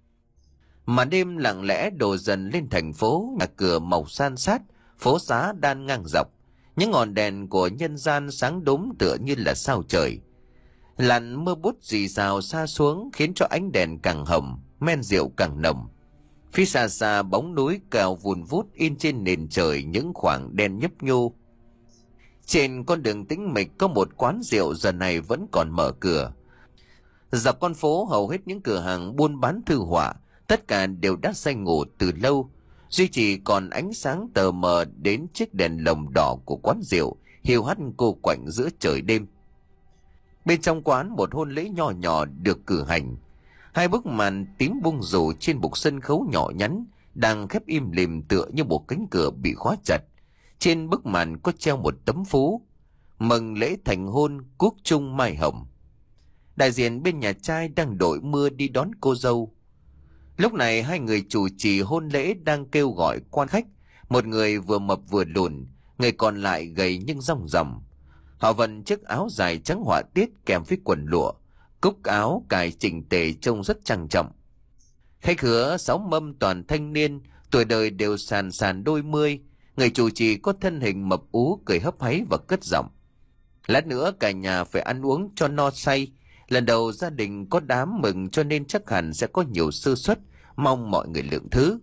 Màn đêm lặng lẽ đổ dần lên thành phố, nhà cửa màu san sát, phố xá đan ngang dọc. Những ngọn đèn của nhân gian sáng đốm tựa như là sao trời. Làn mưa bút rì rào xa xuống khiến cho ánh đèn càng hồng, men rượu càng nồng. Phía xa xa bóng núi cao vùn vút in trên nền trời những khoảng đen nhấp nhô. Trên con đường tĩnh mịch có một quán rượu giờ này vẫn còn mở cửa. Dọc con phố hầu hết những cửa hàng buôn bán thư họa, tất cả đều đã say ngủ từ lâu. Duy chỉ còn ánh sáng tờ mờ đến chiếc đèn lồng đỏ của quán rượu hiu hắt cô quạnh giữa trời đêm. Bên trong quán một hôn lễ nhỏ nhỏ được cử hành. Hai bức màn tím bung rủ trên bục sân khấu nhỏ nhắn đang khép im lìm tựa như một cánh cửa bị khóa chặt. Trên bức màn có treo một tấm phú mừng lễ thành hôn quốc trung mai hồng. Đại diện bên nhà trai đang đội mưa đi đón cô dâu. Lúc này hai người chủ trì hôn lễ đang kêu gọi quan khách. Một người vừa mập vừa lùn, người còn lại gầy nhưng ròng ròng. Họ vận chiếc áo dài trắng họa tiết kèm với quần lụa, cúc áo cài chỉnh tề trông rất trang trọng. Khách khứa sáu mâm toàn thanh niên, tuổi đời đều sàn sàn đôi mươi. Người chủ trì có thân hình mập ú, cười hấp háy và cất giọng: lát nữa cả nhà phải ăn uống cho no say. Lần đầu gia đình có đám mừng cho nên chắc hẳn sẽ có nhiều sơ suất, mong mọi người lượng thứ.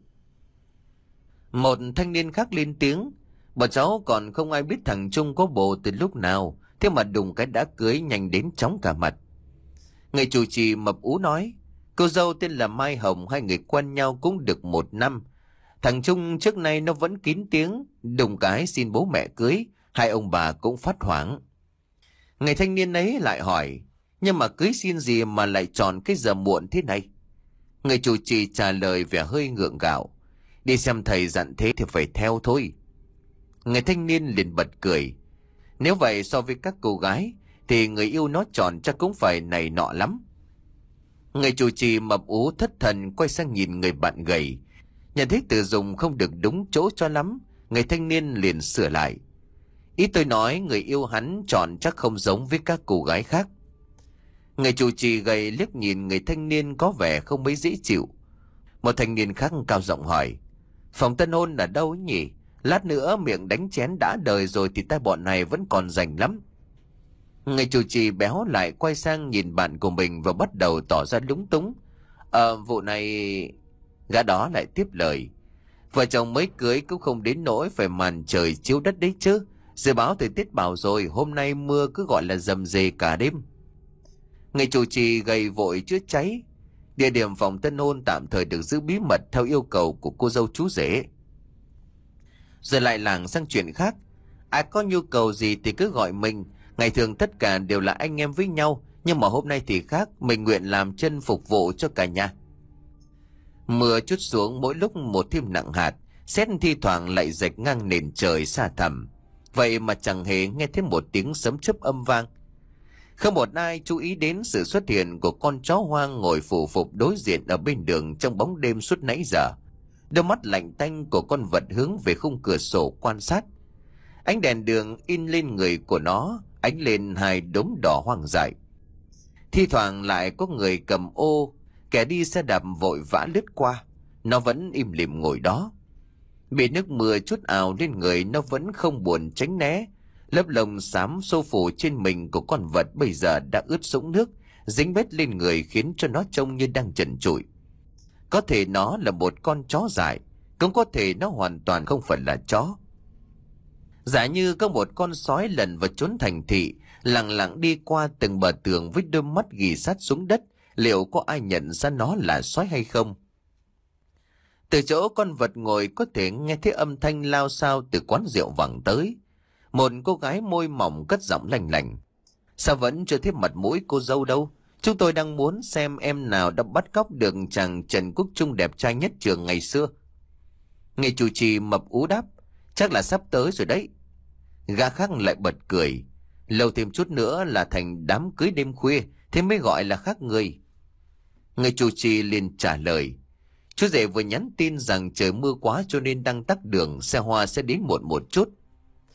Một thanh niên khác lên tiếng: bọn cháu còn không ai biết thằng Trung có bồ từ lúc nào, thế mà đùng cái đã cưới nhanh đến chóng cả mặt. Người chủ trì mập ú nói: cô dâu tên là Mai Hồng, hai người quen nhau cũng được một năm. Thằng Trung trước nay nó vẫn kín tiếng, đùng cái xin bố mẹ cưới, hai ông bà cũng phát hoảng. Người thanh niên ấy lại hỏi: nhưng mà cưới xin gì mà lại chọn cái giờ muộn thế này? Người chủ trì trả lời vẻ hơi ngượng gạo: đi xem thầy dặn thế thì phải theo thôi. Người thanh niên liền bật cười: nếu vậy so với các cô gái thì người yêu nó chọn chắc cũng phải này nọ lắm. Người chủ trì mập ú thất thần quay sang nhìn người bạn gầy. Nhận thấy từ dùng không được đúng chỗ cho lắm, người thanh niên liền sửa lại: ý tôi nói người yêu hắn chọn chắc không giống với các cô gái khác. Người chủ trì gầy liếc nhìn người thanh niên có vẻ không mấy dễ chịu. Một thanh niên khác cao giọng hỏi: phòng tân hôn ở đâu nhỉ? Lát nữa miệng đánh chén đã đời rồi thì tai bọn này vẫn còn rảnh lắm. Người chủ trì béo lại quay sang nhìn bạn của mình và bắt đầu tỏ ra lúng túng. Ờ vụ này... Gã đó lại tiếp lời: vợ chồng mới cưới cũng không đến nỗi phải màn trời chiếu đất đấy chứ. Dự báo thời tiết bảo rồi, hôm nay mưa cứ gọi là rầm rề cả đêm. Người chủ trì gầy vội chữa cháy: địa điểm phòng tân hôn tạm thời được giữ bí mật theo yêu cầu của cô dâu chú rể. Rồi lại lảng sang chuyện khác: ai có nhu cầu gì thì cứ gọi mình. Ngày thường tất cả đều là anh em với nhau, nhưng mà hôm nay thì khác, mình nguyện làm chân phục vụ cho cả nhà. Mưa chút xuống mỗi lúc một thêm nặng hạt, sét thi thoảng lại rạch ngang nền trời xa thẳm. Vậy mà chẳng hề nghe thấy một tiếng sấm chớp âm vang. Không một ai chú ý đến sự xuất hiện của con chó hoang ngồi phù phục đối diện ở bên đường trong bóng đêm suốt nãy giờ. Đôi mắt lạnh tanh của con vật hướng về khung cửa sổ quan sát. Ánh đèn đường in lên người của nó, ánh lên hai đốm đỏ hoang dại. Thi thoảng lại có người cầm ô, kẻ đi xe đạp vội vã lướt qua. Nó vẫn im lìm ngồi đó. Bị nước mưa chút ào lên người, nó vẫn không buồn tránh né. Lớp lông xám xô phủ trên mình của con vật bây giờ đã ướt sũng nước, dính bết lên người khiến cho nó trông như đang trần trụi. Có thể nó là một con chó dại, cũng có thể nó hoàn toàn không phải là chó. Giả như có một con sói lần vào chốn thành thị, lặng lặng đi qua từng bờ tường với đôi mắt ghì sát xuống đất, liệu có ai nhận ra nó là sói hay không? Từ chỗ con vật ngồi có thể nghe thấy âm thanh lao xao từ quán rượu vẳng tới. Một cô gái môi mỏng cất giọng lành lành: sao vẫn chưa thấy mặt mũi cô dâu đâu? Chúng tôi đang muốn xem em nào đã bắt cóc được chàng Trần Quốc Trung đẹp trai nhất trường ngày xưa. Người chủ trì mập ú đáp: chắc là sắp tới rồi đấy. Gã khác lại bật cười: lâu thêm chút nữa là thành đám cưới đêm khuya, thế mới gọi là khác người. Người chủ trì liền trả lời: chú rể vừa nhắn tin rằng trời mưa quá cho nên đang tắc đường, xe hoa sẽ đến muộn một chút.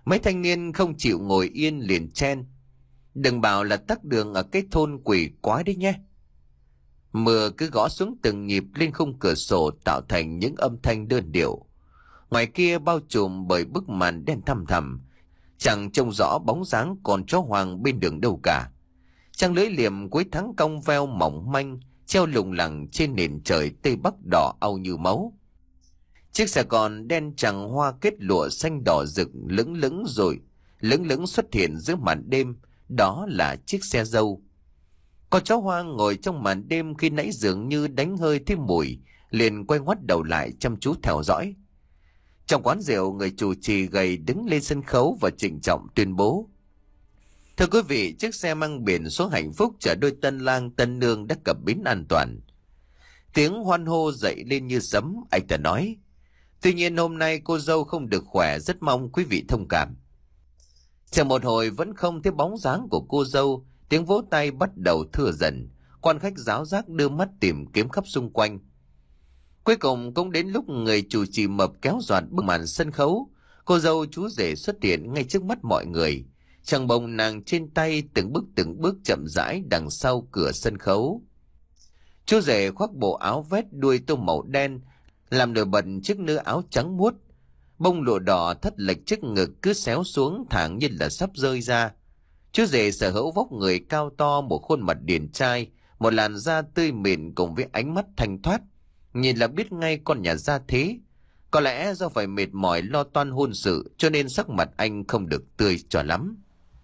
Mấy thanh niên không chịu ngồi yên liền chen: "Đừng bảo là tắc đường ở cái thôn quỷ quái đấy nhé." Mưa cứ gõ xuống từng nhịp lên khung cửa sổ tạo thành những âm thanh đơn điệu. Ngoài kia bao trùm bởi bức màn đen thăm thẳm, chẳng trông rõ bóng dáng con chó hoang bên đường đâu cả. Trăng lưỡi liềm cuối tháng cong veo mỏng manh treo lủng lẳng trên nền trời tây bắc đỏ au như máu. Chiếc xe con đen chằng hoa kết lụa xanh đỏ rực lững lững rồi lững lững xuất hiện giữa màn đêm. Đó là chiếc xe dâu. Con chó hoang ngồi trong màn đêm khi nãy dường như đánh hơi thêm mùi, liền quay ngoắt đầu lại chăm chú theo dõi. Trong quán rượu, người chủ trì gầy đứng lên sân khấu và trịnh trọng tuyên bố: "Thưa quý vị, chiếc xe mang biển số hạnh phúc chở đôi tân lang tân nương đã cập bến an toàn." Tiếng hoan hô dậy lên như sấm. Anh ta nói: "Tuy nhiên hôm nay cô dâu không được khỏe, rất mong quý vị thông cảm." Chờ một hồi vẫn không thấy bóng dáng của cô dâu, tiếng vỗ tay bắt đầu thưa dần. Quan khách ráo rác đưa mắt tìm kiếm khắp xung quanh. Cuối cùng cũng đến lúc người chủ trì mập kéo giọt bức màn sân khấu. Cô dâu chú rể xuất hiện ngay trước mắt mọi người, trăng bồng nàng trên tay, từng bước từng bước chậm rãi đằng sau cửa sân khấu. Chú rể khoác bộ áo vest đuôi tông màu đen, làm nổi bật chiếc nơ áo trắng muốt. Bông lụa đỏ thắt lệch trước ngực cứ xéo xuống thẳng như là sắp rơi ra. Chú rể sở hữu vóc người cao to, một khuôn mặt điển trai, một làn da tươi mịn cùng với ánh mắt thanh thoát, nhìn là biết ngay con nhà gia thế. Có lẽ do phải mệt mỏi lo toan hôn sự cho nên sắc mặt anh không được tươi cho lắm.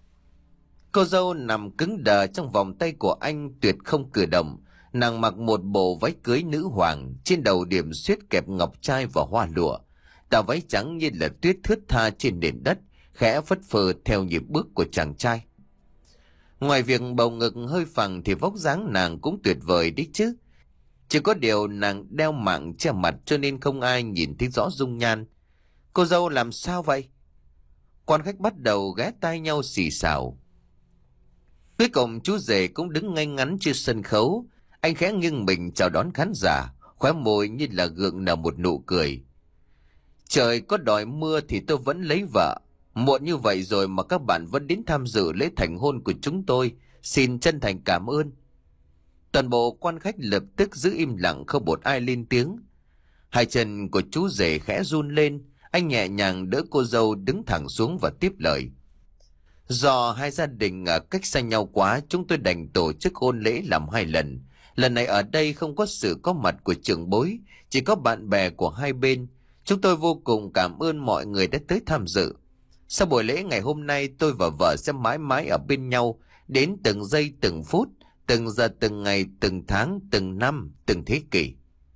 Cô dâu nằm cứng đờ trong vòng tay của anh, tuyệt không cử động. Nàng mặc một bộ váy cưới nữ hoàng, trên đầu điểm xuyết kẹp ngọc trai và hoa lụa. Tà váy trắng như là tuyết thướt tha trên nền đất, khẽ phất phơ theo nhịp bước của chàng trai. Ngoài việc bầu ngực hơi phẳng thì vóc dáng nàng cũng tuyệt vời đấy chứ. Chỉ có điều nàng đeo mạng che mặt cho nên không ai nhìn thấy rõ dung nhan. Cô dâu làm sao vậy? Quan khách bắt đầu ghé tai nhau xì xào. Cuối cùng chú rể cũng đứng ngay ngắn trên sân khấu. Anh khẽ nghiêng mình chào đón khán giả, khóe môi như là gượng nở một nụ cười. Trời có đòi mưa thì tôi vẫn lấy vợ. Muộn như vậy rồi mà các bạn vẫn đến tham dự lễ thành hôn của chúng tôi. Xin chân thành cảm ơn. Toàn bộ quan khách lập tức giữ im lặng, không một ai lên tiếng. Hai chân của chú rể khẽ run lên. Anh nhẹ nhàng đỡ cô dâu đứng thẳng xuống và tiếp lời. Do hai gia đình ở cách xa nhau quá, chúng tôi đành tổ chức hôn lễ làm hai lần. Lần này ở đây không có sự có mặt của trưởng bối, chỉ có bạn bè của hai bên. Chúng tôi vô cùng cảm ơn mọi người đã tới tham dự. Sau buổi lễ ngày hôm nay, tôi và vợ sẽ mãi mãi ở bên nhau, đến từng giây từng phút, từng giờ từng ngày, từng tháng, từng năm, từng thế kỷ.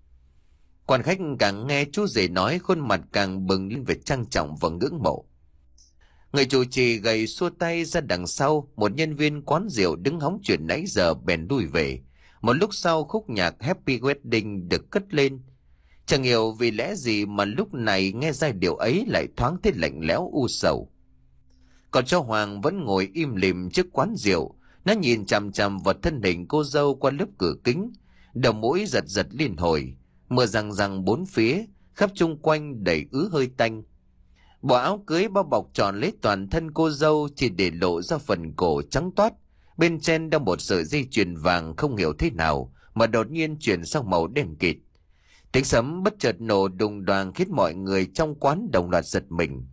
Quan khách càng nghe chú rể nói, khuôn mặt càng bừng lên vẻ trang trọng và ngưỡng mộ. Người chủ trì gầy xua tay ra đằng sau, một nhân viên quán rượu đứng hóng chuyện nãy giờ bèn lui về. Một lúc sau, khúc nhạc Happy Wedding được cất lên. Chẳng hiểu vì lẽ gì mà lúc này nghe giai điệu ấy lại thoáng thấy lạnh lẽo u sầu. Còn chó Hoàng vẫn ngồi im lìm trước quán rượu. Nó nhìn chằm chằm vào thân hình cô dâu qua lớp cửa kính, đầu mũi giật giật liên hồi. Mưa răng răng bốn phía, khắp chung quanh đầy ứ hơi tanh. Bộ áo cưới bao bọc tròn lấy toàn thân cô dâu, chỉ để lộ ra phần cổ trắng toát. Bên trên đeo một sợi dây chuyền vàng không hiểu thế nào mà đột nhiên chuyển sang màu đen kịt. Tiếng sấm bất chợt nổ đùng đoàng khiến mọi người trong quán đồng loạt giật mình.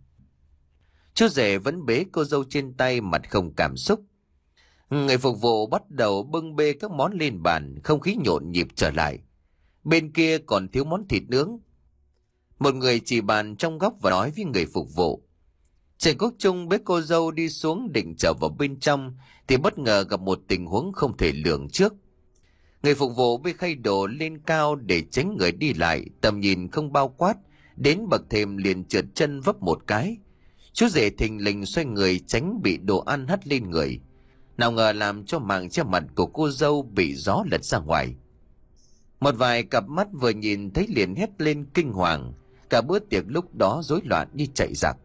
Chú rể vẫn bế cô dâu trên tay, mặt không cảm xúc. Người phục vụ bắt đầu bưng bê các món lên bàn, không khí nhộn nhịp trở lại. Bên kia còn thiếu món thịt nướng. Một người chỉ bàn trong góc và nói với người phục vụ. Trần Quốc Trung bế cô dâu đi xuống định trở vào bên trong thì bất ngờ gặp một tình huống không thể lường trước. Người phục vụ bê khay đồ lên cao để tránh người đi lại, tầm nhìn không bao quát, đến bậc thềm liền trượt chân vấp một cái. Chú rể thình lình xoay người tránh bị đồ ăn hắt lên người. Nào ngờ làm cho màng che mặt của cô dâu bị gió lật ra ngoài. Một vài cặp mắt vừa nhìn thấy liền hét lên kinh hoàng. Cả bữa tiệc lúc đó rối loạn như chạy giặc.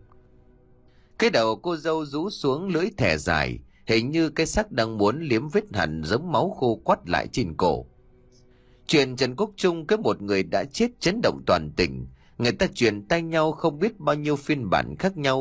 Cái đầu cô dâu rũ xuống, lưỡi thẻ dài, hình như cái xác đang muốn liếm vết hằn giống máu khô quắt lại trên cổ. Chuyện Trần Quốc Trung với một người đã chết chấn động toàn tỉnh. Người ta truyền tay nhau không biết bao nhiêu phiên bản khác nhau,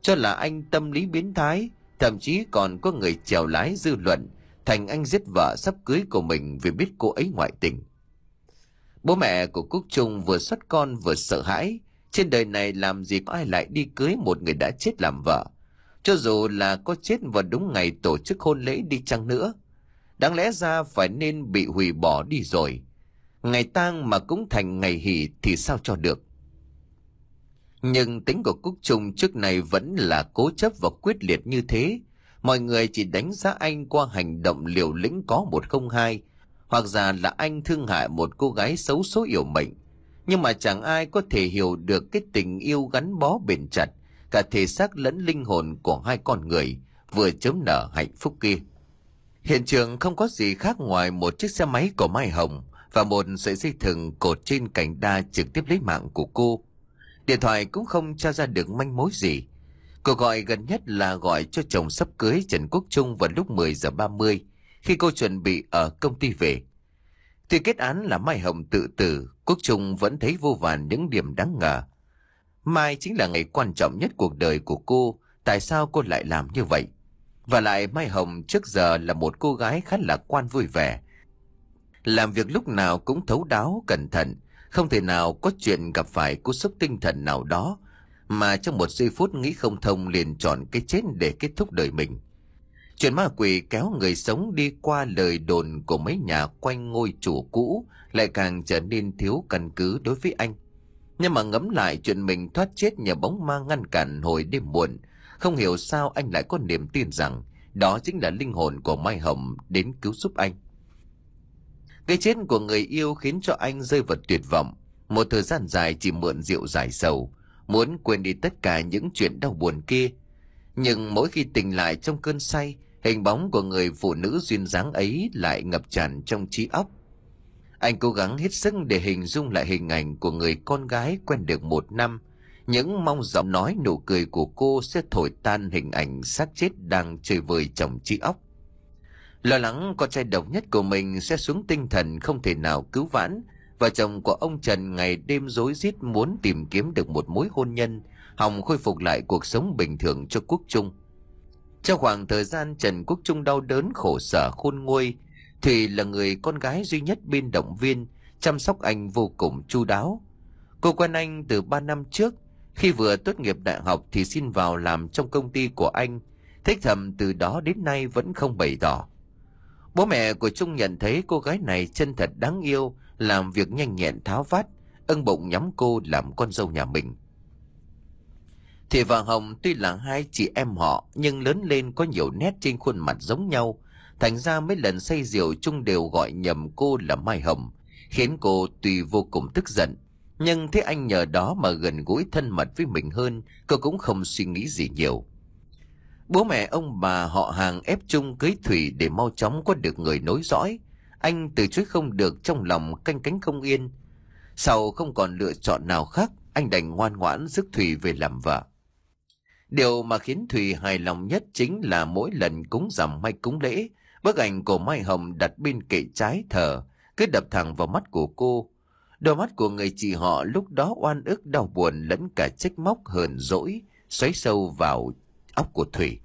cho là anh tâm lý biến thái, thậm chí còn có người chèo lái dư luận thành anh giết vợ sắp cưới của mình vì biết cô ấy ngoại tình. Bố mẹ của Cúc Trung vừa xuất con vừa sợ hãi. Trên đời này làm gì có ai lại đi cưới một người đã chết làm vợ, cho dù là có chết vào đúng ngày tổ chức hôn lễ đi chăng nữa. Đáng lẽ ra phải nên bị hủy bỏ đi rồi. Ngày tang mà cũng thành ngày hỉ thì sao cho được. Nhưng tính của Cúc Trung trước này vẫn là cố chấp và quyết liệt như thế. Mọi người chỉ đánh giá anh qua hành động liều lĩnh có một không hai, hoặc giả là anh thương hại một cô gái xấu số yểu mệnh. Nhưng mà chẳng ai có thể hiểu được cái tình yêu gắn bó bền chặt cả thể xác lẫn linh hồn của hai con người vừa chớm nở hạnh phúc kia. Hiện trường không có gì khác ngoài một chiếc xe máy của Mai Hồng và một sợi dây thừng cột trên cành đa trực tiếp lấy mạng của cô. Điện thoại cũng không tra ra được manh mối gì. Cuộc gọi gần nhất là gọi cho chồng sắp cưới Trần Quốc Trung vào lúc mười giờ ba mươi khi cô chuẩn bị ở công ty về. Tuy kết án là Mai Hồng tự tử, Quốc Trung vẫn thấy vô vàn những điểm đáng ngờ. Mai chính là ngày quan trọng nhất cuộc đời của cô, tại sao cô lại làm như vậy? Và lại Mai Hồng trước giờ là một cô gái khá lạc quan vui vẻ. Làm việc lúc nào cũng thấu đáo, cẩn thận, không thể nào có chuyện gặp phải cú sốc tinh thần nào đó mà trong một giây phút nghĩ không thông liền chọn cái chết để kết thúc đời mình. Chuyện ma quỷ kéo người sống đi qua lời đồn của mấy nhà quanh ngôi chùa cũ lại càng trở nên thiếu căn cứ đối với anh. Nhưng mà ngẫm lại chuyện mình thoát chết nhờ bóng ma ngăn cản hồi đêm muộn, không hiểu sao anh lại có niềm tin rằng đó chính là linh hồn của Mai Hồng đến cứu giúp anh. Cái chết của người yêu khiến cho anh rơi vào tuyệt vọng. Một thời gian dài chỉ mượn rượu giải sầu, muốn quên đi tất cả những chuyện đau buồn kia. Nhưng mỗi khi tỉnh lại trong cơn say, hình bóng của người phụ nữ duyên dáng ấy lại ngập tràn trong trí óc. Anh cố gắng hết sức để hình dung lại hình ảnh của người con gái quen được một năm. Những mong giọng nói nụ cười của cô sẽ thổi tan hình ảnh xác chết đang chơi vơi trong trí óc. Lo lắng con trai độc nhất của mình sẽ xuống tinh thần không thể nào cứu vãn, vợ chồng của ông Trần ngày đêm rối rít muốn tìm kiếm được một mối hôn nhân, hòng khôi phục lại cuộc sống bình thường cho Quốc Trung. Trong khoảng thời gian Trần Quốc Trung đau đớn khổ sở khôn nguôi, thì là người con gái duy nhất bên động viên, chăm sóc anh vô cùng chu đáo. Cô quen anh từ ba năm trước, khi vừa tốt nghiệp đại học thì xin vào làm trong công ty của anh, thích thầm từ đó đến nay vẫn không bày tỏ. Bố mẹ của Trung nhận thấy cô gái này chân thật đáng yêu, làm việc nhanh nhẹn tháo vát, ưng bụng nhắm cô làm con dâu nhà mình. Thì và Hồng tuy là hai chị em họ nhưng lớn lên có nhiều nét trên khuôn mặt giống nhau, thành ra mấy lần say rượu Trung đều gọi nhầm cô là Mai Hồng, khiến cô tuy vô cùng tức giận, nhưng thấy anh nhờ đó mà gần gũi thân mật với mình hơn, cô cũng không suy nghĩ gì nhiều. Bố mẹ ông bà họ hàng ép Trung cưới Thủy để mau chóng có được người nối dõi. Anh từ chối không được, trong lòng canh cánh không yên. Sau không còn lựa chọn nào khác, anh đành ngoan ngoãn rước Thủy về làm vợ. Điều mà khiến Thủy hài lòng nhất chính là mỗi lần cúng rằm hay cúng lễ, bức ảnh của Mai Hồng đặt bên kệ trái thờ cứ đập thẳng vào mắt của cô. Đôi mắt của người chị họ lúc đó oan ức đau buồn lẫn cả trách móc hờn dỗi xoáy sâu vào óc của Thủy.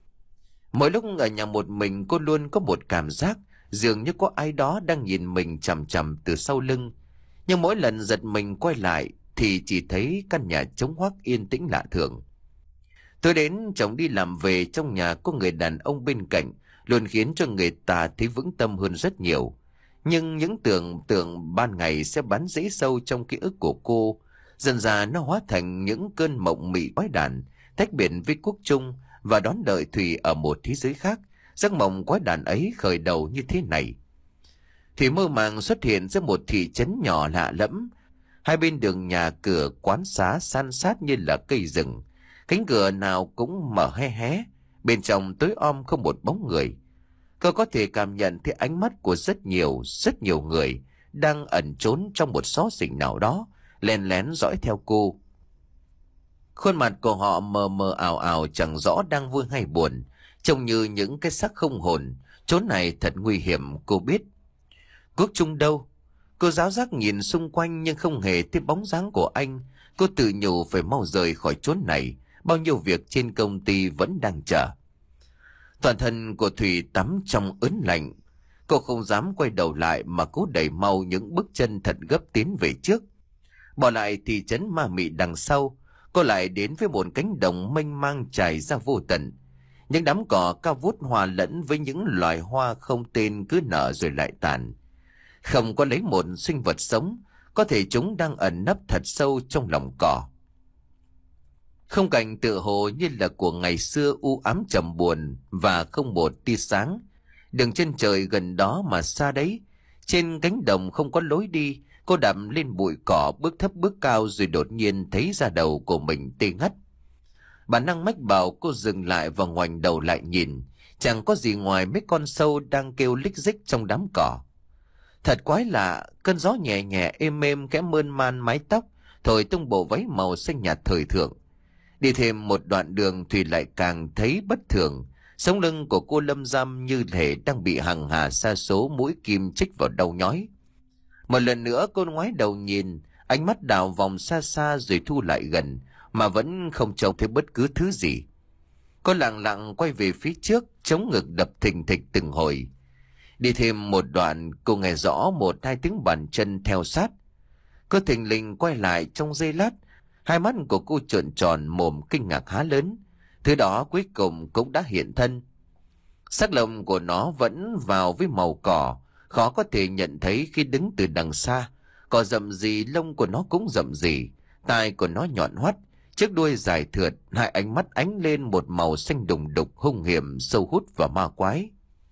Mỗi lúc ở nhà một mình, cô luôn có một cảm giác dường như có ai đó đang nhìn mình chằm chằm từ sau lưng. Nhưng mỗi lần giật mình quay lại thì chỉ thấy căn nhà trống hoác yên tĩnh lạ thường. Tối đến chồng đi làm về, trong nhà có người đàn ông bên cạnh luôn khiến cho người ta thấy vững tâm hơn rất nhiều. Nhưng những tưởng tượng ban ngày sẽ bắn rễ sâu trong ký ức của cô, dần dà nó hóa thành những cơn mộng mị quái đản, tách biệt với Quốc Trung và đón đợi Thủy ở một thế giới khác. Giấc mộng quái đản ấy khởi đầu như thế này. Thủy mơ màng xuất hiện giữa một thị trấn nhỏ lạ lẫm. Hai bên đường nhà cửa quán xá san sát như là cây rừng, cánh cửa nào cũng mở hé hé, bên trong tối om không một bóng người. Cô có thể cảm nhận thấy ánh mắt của rất nhiều, rất nhiều người đang ẩn trốn trong một xó xỉnh nào đó, lén lén dõi theo cô. Khuôn mặt của họ mờ mờ ảo ảo, chẳng rõ đang vui hay buồn, trông như những cái xác không hồn. Chỗ này thật nguy hiểm, cô biết. Quốc Trung đâu? Cô giáo giác nhìn xung quanh nhưng không hề thấy bóng dáng của anh. Cô tự nhủ phải mau rời khỏi chốn này, bao nhiêu việc trên công ty vẫn đang chờ. Toàn thân của Thủy tắm trong ớn lạnh. Cô không dám quay đầu lại mà cố đẩy mau những bước chân thật gấp tiến về trước. Bỏ lại thị trấn ma mị đằng sau, cô lại đến với một cánh đồng mênh mang trải ra vô tận. Những đám cỏ cao vút hòa lẫn với những loài hoa không tên cứ nở rồi lại tàn. Không có lấy một sinh vật sống, có thể chúng đang ẩn nấp thật sâu trong lòng cỏ. Không cảnh tựa hồ như là của ngày xưa u ám trầm buồn và không một tia sáng. Đường chân trời gần đó mà xa đấy. Trên cánh đồng không có lối đi, cô đạp lên bụi cỏ bước thấp bước cao rồi đột nhiên thấy da đầu của mình tê ngắt. Bản năng mách bảo cô dừng lại và ngoảnh đầu lại nhìn. Chẳng có gì ngoài mấy con sâu đang kêu lích rích trong đám cỏ. Thật quái lạ, cơn gió nhẹ nhẹ êm êm khẽ mơn man mái tóc, thổi tung bộ váy màu xanh nhạt thời thượng. Đi thêm một đoạn đường Thùy lại càng thấy bất thường. Sống lưng của cô lâm râm như thể đang bị hằng hà sa số mũi kim chích vào đầu nhói. Một lần nữa cô ngoái đầu nhìn, ánh mắt đảo vòng xa xa rồi thu lại gần, mà vẫn không trông thấy bất cứ thứ gì. Cô lặng lặng quay về phía trước, chống ngực đập thình thịch từng hồi. Đi thêm một đoạn, cô nghe rõ một hai tiếng bàn chân theo sát. Cô thình lình quay lại trong giây lát, hai mắt của cô trợn tròn, mồm kinh ngạc há lớn. Thứ đó cuối cùng cũng đã hiện thân. Sắc lông của nó vẫn vào với màu cỏ, khó có thể nhận thấy khi đứng từ đằng xa. Cỏ rậm rì, lông của nó cũng rậm rì, tai của nó nhọn hoắt, chiếc đuôi dài thượt, hai ánh mắt ánh lên một màu xanh đùng đục hung hiểm, sâu hút và ma quái.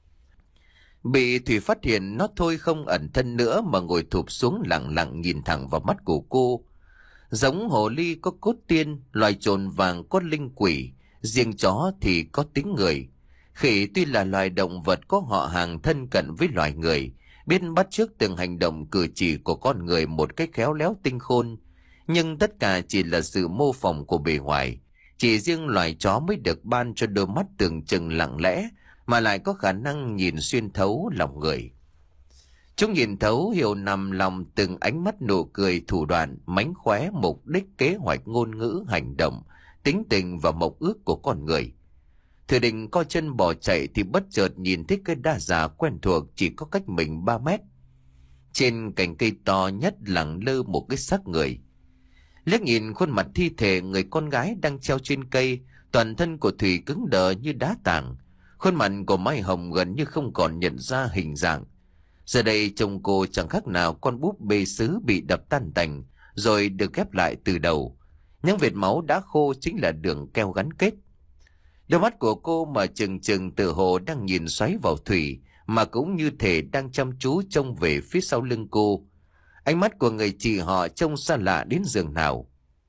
Bị Thủy phát hiện nó thôi không ẩn thân nữa mà ngồi thụp xuống lặng lặng nhìn thẳng vào mắt của cô. Giống hồ ly có cốt tiên, loài trồn vàng có linh quỷ, riêng chó thì có tính người. Khỉ tuy là loài động vật có họ hàng thân cận với loài người, biết bắt chước từng hành động cử chỉ của con người một cách khéo léo tinh khôn, nhưng tất cả chỉ là sự mô phỏng của bề ngoài. Chỉ riêng loài chó mới được ban cho đôi mắt tưởng chừng lặng lẽ mà lại có khả năng nhìn xuyên thấu lòng người. Chúng nhìn thấu hiểu nằm lòng từng ánh mắt, nụ cười, thủ đoạn, mánh khóe, mục đích, kế hoạch, ngôn ngữ, hành động, tính tình và mộng ước của con người. Thử định co chân bỏ chạy thì bất chợt nhìn thấy cây đa già quen thuộc chỉ có cách mình ba mét. Trên cành cây to nhất lẳng lơ một cái xác người. Liếc nhìn khuôn mặt thi thể người con gái đang treo trên cây, toàn thân của Thủy cứng đờ như đá tảng. Khuôn mặt của Mai Hồng gần như không còn nhận ra hình dạng. Giờ đây trông cô chẳng khác nào con búp bê sứ bị đập tan tành rồi được ghép lại từ đầu. Những vệt máu đã khô chính là đường keo gắn kết. Đôi mắt của cô mà chừng chừng tự hồ đang nhìn xoáy vào Thủy, mà cũng như thể đang chăm chú trông về phía sau lưng cô. Ánh mắt của người chị họ trông xa lạ đến giường nào.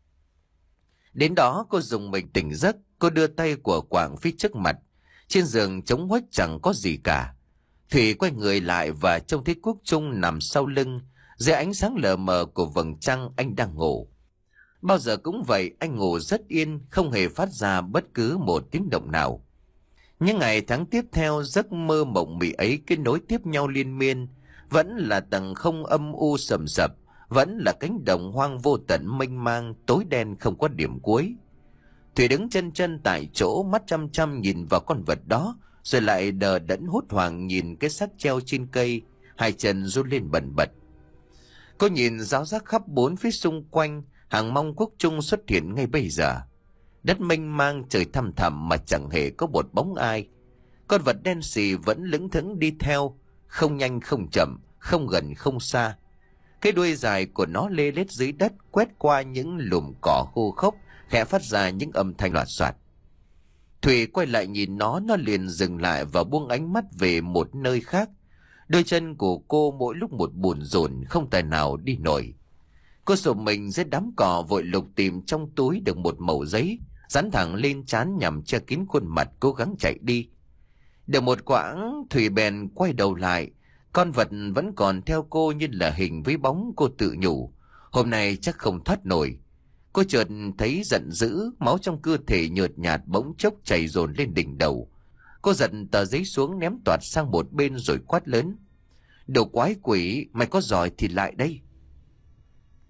Đến đó cô dùng mình tỉnh giấc, cô đưa tay của quạng phía trước mặt. Trên giường trống huếch chẳng có gì cả. Thủy quay người lại và trông thấy Quốc Trung nằm sau lưng, dưới ánh sáng lờ mờ của vầng trăng anh đang ngủ. Bao giờ cũng vậy, anh ngủ rất yên, không hề phát ra bất cứ một tiếng động nào. Những ngày tháng tiếp theo, giấc mơ mộng mị ấy cứ nối tiếp nhau liên miên. Vẫn là tầng không âm u sầm sập, vẫn là cánh đồng hoang vô tận mênh mang, tối đen không có điểm cuối. Thủy đứng chân chân tại chỗ, mắt chăm chăm nhìn vào con vật đó, rồi lại đờ đẫn hốt hoảng nhìn cái xác treo trên cây, hai chân run lên bần bật. Cô nhìn ráo rác khắp bốn phía xung quanh, hàng mong Quốc Trung xuất hiện ngay bây giờ. Đất mênh mang, trời thăm thẳm mà chẳng hề có một bóng ai. Con vật đen xì vẫn lững thững đi theo, không nhanh không chậm, không gần không xa. Cái đuôi dài của nó lê lết dưới đất, quét qua những lùm cỏ khô khốc, khẽ phát ra những âm thanh loạt soạt. Thủy quay lại nhìn nó, nó liền dừng lại và buông ánh mắt về một nơi khác. Đôi chân của cô mỗi lúc một buồn rộn, không tài nào đi nổi. Cô sụp mình dưới đám cỏ, vội lục tìm trong túi được một mẩu giấy, dán thẳng lên trán nhằm che kín khuôn mặt, cố gắng chạy đi. Được một quãng, Thủy bèn quay đầu lại. Con vật vẫn còn theo cô như là hình với bóng. Cô tự nhủ, hôm nay chắc không thoát nổi. Cô chợt thấy giận dữ, máu trong cơ thể nhợt nhạt bỗng chốc chảy dồn lên đỉnh đầu. Cô giật tờ giấy xuống ném toạt sang một bên rồi quát lớn, đồ quái quỷ, mày có giỏi thì lại đây.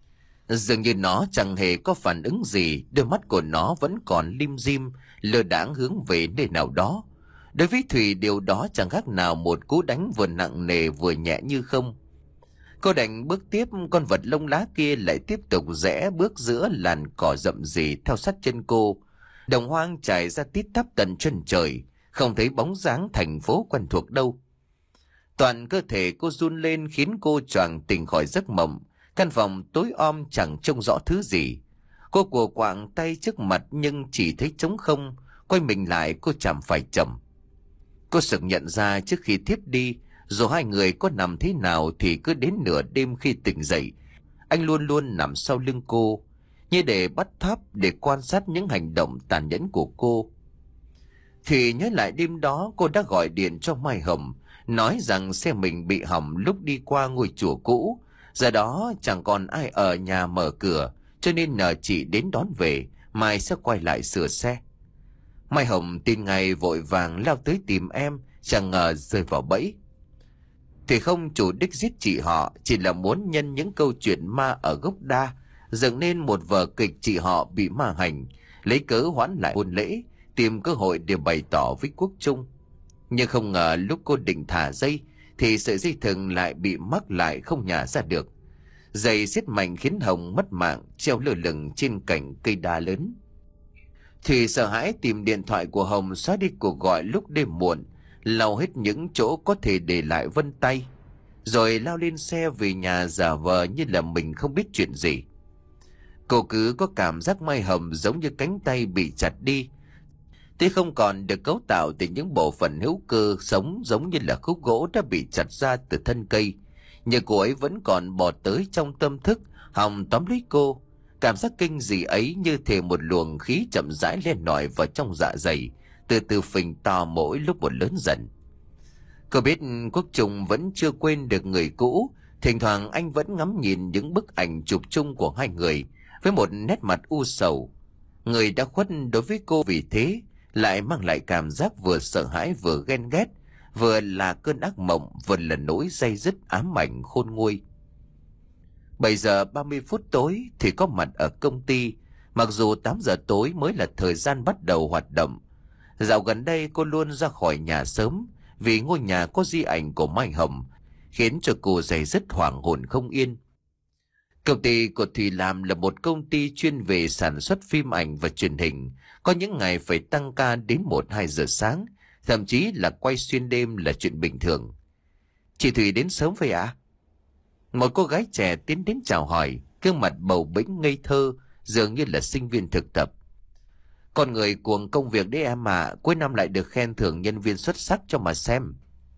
Dường như nó chẳng hề có phản ứng gì, đôi mắt của nó vẫn còn lim dim, lơ đãng hướng về nơi nào đó. Đối với Thùy, điều đó chẳng khác nào một cú đánh vừa nặng nề vừa nhẹ như không. Cô đành bước tiếp, con vật lông lá kia lại tiếp tục rẽ bước giữa làn cỏ rậm rì theo sát chân cô. Đồng hoang trải ra tít tắp tận chân trời, không thấy bóng dáng thành phố quen thuộc đâu. Toàn cơ thể cô run lên khiến cô choàng tỉnh khỏi giấc mộng. Căn phòng tối om chẳng trông rõ thứ gì. Cô của quạng tay trước mặt nhưng chỉ thấy trống không. Quay mình lại cô chạm phải chậm. Cô sực nhận ra trước khi thiếp đi, dù hai người có nằm thế nào thì cứ đến nửa đêm khi tỉnh dậy, anh luôn luôn nằm sau lưng cô, như để bắt tháp, để quan sát những hành động tàn nhẫn của cô. Thì nhớ lại đêm đó cô đã gọi điện cho Mai Hồng, nói rằng xe mình bị hỏng lúc đi qua ngôi chùa cũ. Giờ đó chẳng còn ai ở nhà mở cửa, cho nên nhờ chị đến đón về, mai sẽ quay lại sửa xe. Mai Hồng tin ngay, vội vàng lao tới tìm em, chẳng ngờ rơi vào bẫy. Thì không chủ đích giết chị họ, chỉ là muốn nhân những câu chuyện ma ở gốc đa, dựng nên một vở kịch chị họ bị ma hành, lấy cớ hoãn lại hôn lễ, tìm cơ hội để bày tỏ với quốc trung. Nhưng không ngờ lúc cô định thả dây, thì sợi dây thừng lại bị mắc lại không nhả ra được. Dây siết mạnh khiến Hồng mất mạng, treo lơ lửng trên cành cây đa lớn. Thì sợ hãi tìm điện thoại của Hồng, xóa đi cuộc gọi lúc đêm muộn, lau hết những chỗ có thể để lại vân tay, rồi lao lên xe về nhà giả vờ như là mình không biết chuyện gì. Cô cứ có cảm giác Mai Hồng giống như cánh tay bị chặt đi, thế không còn được cấu tạo từ những bộ phận hữu cơ sống, giống như là khúc gỗ đã bị chặt ra từ thân cây. Nhưng cô ấy vẫn còn bò tới trong tâm thức, hòng tóm lấy cô. Cảm giác kinh dị ấy như thể một luồng khí chậm rãi len lỏi vào trong dạ dày, từ từ phình to mỗi lúc một lớn dần. Cô biết Quốc Trung vẫn chưa quên được người cũ. Thỉnh thoảng anh vẫn ngắm nhìn những bức ảnh chụp chung của hai người với một nét mặt u sầu. Người đã khuất đối với cô vì thế lại mang lại cảm giác vừa sợ hãi vừa ghen ghét, vừa là cơn ác mộng, vừa là nỗi day dứt ám ảnh khôn nguôi. Bảy giờ ba mươi phút tối thì có mặt ở công ty, mặc dù tám giờ tối mới là thời gian bắt đầu hoạt động. Dạo gần đây cô luôn ra khỏi nhà sớm, vì ngôi nhà có di ảnh của Mai Hồng, khiến cho cô day dứt hoảng hồn không yên. Công ty của Thùy làm là một công ty chuyên về sản xuất phim ảnh và truyền hình, có những ngày phải tăng ca đến một hai giờ sáng, thậm chí là quay xuyên đêm là chuyện bình thường. Chị Thùy đến sớm vậy ạ? À? Một cô gái trẻ tiến đến chào hỏi, gương mặt bầu bĩnh ngây thơ, dường như là sinh viên thực tập. Con người cuồng công việc đấy em ạ, à, cuối năm lại được khen thưởng nhân viên xuất sắc cho mà xem.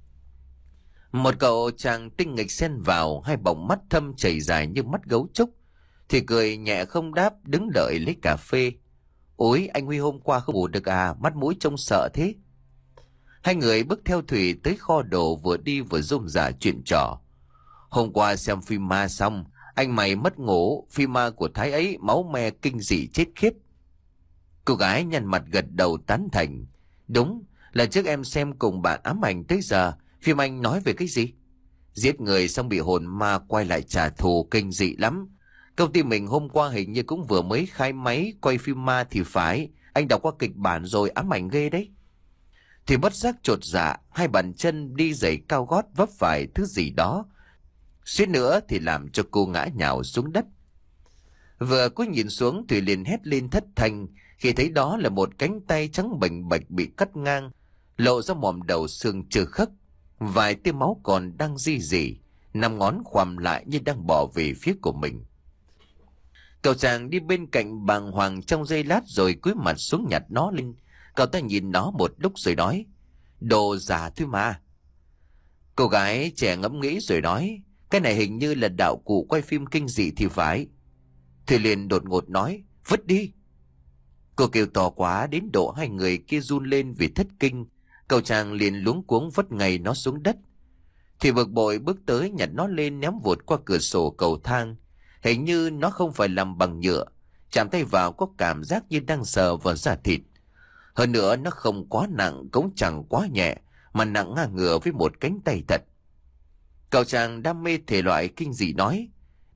Một cậu chàng tinh nghịch xen vào, hai bọng mắt thâm chảy dài như mắt gấu trúc, thì cười nhẹ không đáp, đứng đợi lấy cà phê. Ôi, anh Huy hôm qua không ngủ được à, mắt mũi trông sợ thế. Hai người bước theo Thủy tới kho đồ, vừa đi vừa rôm rả chuyện trò. Hôm qua xem phim ma xong, anh mày mất ngủ, phim ma của Thái ấy máu me kinh dị chết khiếp. Cô gái nhăn mặt gật đầu tán thành. Đúng, là trước em xem cùng bạn ám ảnh tới giờ, phim anh nói về cái gì? Giết người xong bị hồn ma quay lại trả thù, kinh dị lắm. Công ty mình hôm qua hình như cũng vừa mới khai máy quay phim ma thì phải, anh đọc qua kịch bản rồi, ám ảnh ghê đấy. Thì bất giác chột dạ, hai bàn chân đi giày cao gót vấp phải thứ gì đó, suýt nữa thì làm cho cô ngã nhào xuống đất. Vừa có nhìn xuống Thùy liền hét lên thất thanh khi thấy đó là một cánh tay trắng bềnh bạch bị cắt ngang, lộ ra mỏm đầu xương trơ khấc, vài tia máu còn đang ri rỉ, năm ngón khoằm lại như đang bỏ về phía của mình. Cậu chàng đi bên cạnh bàng hoàng trong giây lát rồi cúi mặt xuống nhặt nó lên. Cậu ta nhìn nó một lúc rồi nói: Đồ giả thôi mà. Cô gái trẻ ngẫm nghĩ rồi nói: Cái này hình như là đạo cụ quay phim kinh dị thì phải. Thùy liền đột ngột nói: Vứt đi. Cô kêu to quá đến độ hai người kia run lên vì thất kinh. Cậu chàng liền luống cuống vứt ngay nó xuống đất. Thì bực bội bước tới nhặt nó lên, ném vụt qua cửa sổ cầu thang. Hình như nó không phải làm bằng nhựa, chạm tay vào có cảm giác như đang sờ vào da thịt. Hơn nữa nó không quá nặng cũng chẳng quá nhẹ, mà nặng ngang ngửa với một cánh tay thật. Cậu chàng đam mê thể loại kinh dị nói: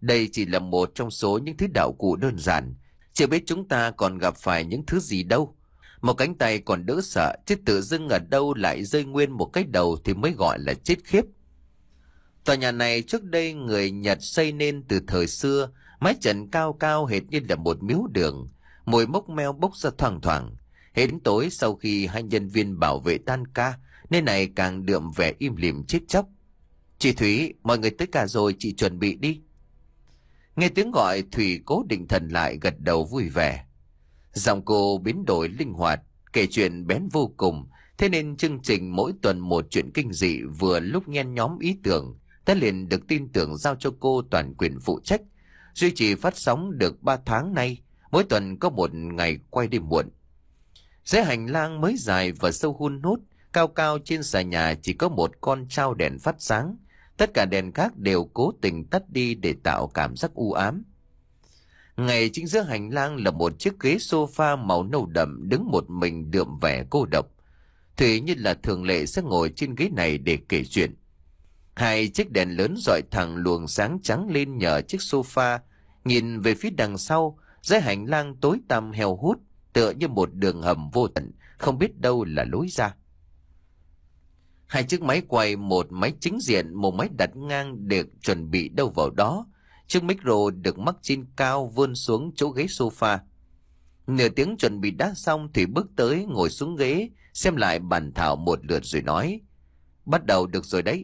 Đây chỉ là một trong số những thứ đạo cụ đơn giản. Chưa biết chúng ta còn gặp phải những thứ gì đâu. Một cánh tay còn đỡ sợ, chứ tự dưng ở đâu lại rơi nguyên một cái đầu thì mới gọi là chết khiếp. Tòa nhà này trước đây người Nhật xây nên từ thời xưa, mái trần cao cao hệt như là một miếu đường, mùi mốc meo bốc ra thoang thoảng. Hết đến tối sau khi hai nhân viên bảo vệ tan ca, nơi này càng đượm vẻ im lìm chết chóc. Chị Thủy, mọi người tới cả rồi, chị chuẩn bị đi. Nghe tiếng gọi, Thủy cố định thần lại, gật đầu vui vẻ. Giọng cô biến đổi linh hoạt, kể chuyện bén vô cùng. Thế nên chương trình mỗi tuần một chuyện kinh dị vừa lúc nhen nhóm ý tưởng, ta liền được tin tưởng giao cho cô toàn quyền phụ trách. Duy trì phát sóng được ba tháng nay, mỗi tuần có một ngày quay đêm muộn. Dưới hành lang mới dài và sâu hun hút, cao cao trên xà nhà chỉ có một con trao đèn phát sáng. Tất cả đèn khác đều cố tình tắt đi để tạo cảm giác u ám. Ngay chính giữa hành lang là một chiếc ghế sofa màu nâu đậm đứng một mình đượm vẻ cô độc. Thủy như là thường lệ sẽ ngồi trên ghế này để kể chuyện. Hai chiếc đèn lớn rọi thẳng luồng sáng trắng lên nhờ chiếc sofa. Nhìn về phía đằng sau, dưới hành lang tối tăm heo hút, tựa như một đường hầm vô tận, không biết đâu là lối ra. Hai chiếc máy quay, một máy chính diện, một máy đặt ngang được chuẩn bị đâu vào đó. Chiếc micro được mắc trên cao vươn xuống chỗ ghế sofa. Nửa tiếng chuẩn bị đã xong thì bước tới ngồi xuống ghế, xem lại bản thảo một lượt rồi nói: bắt đầu được rồi đấy.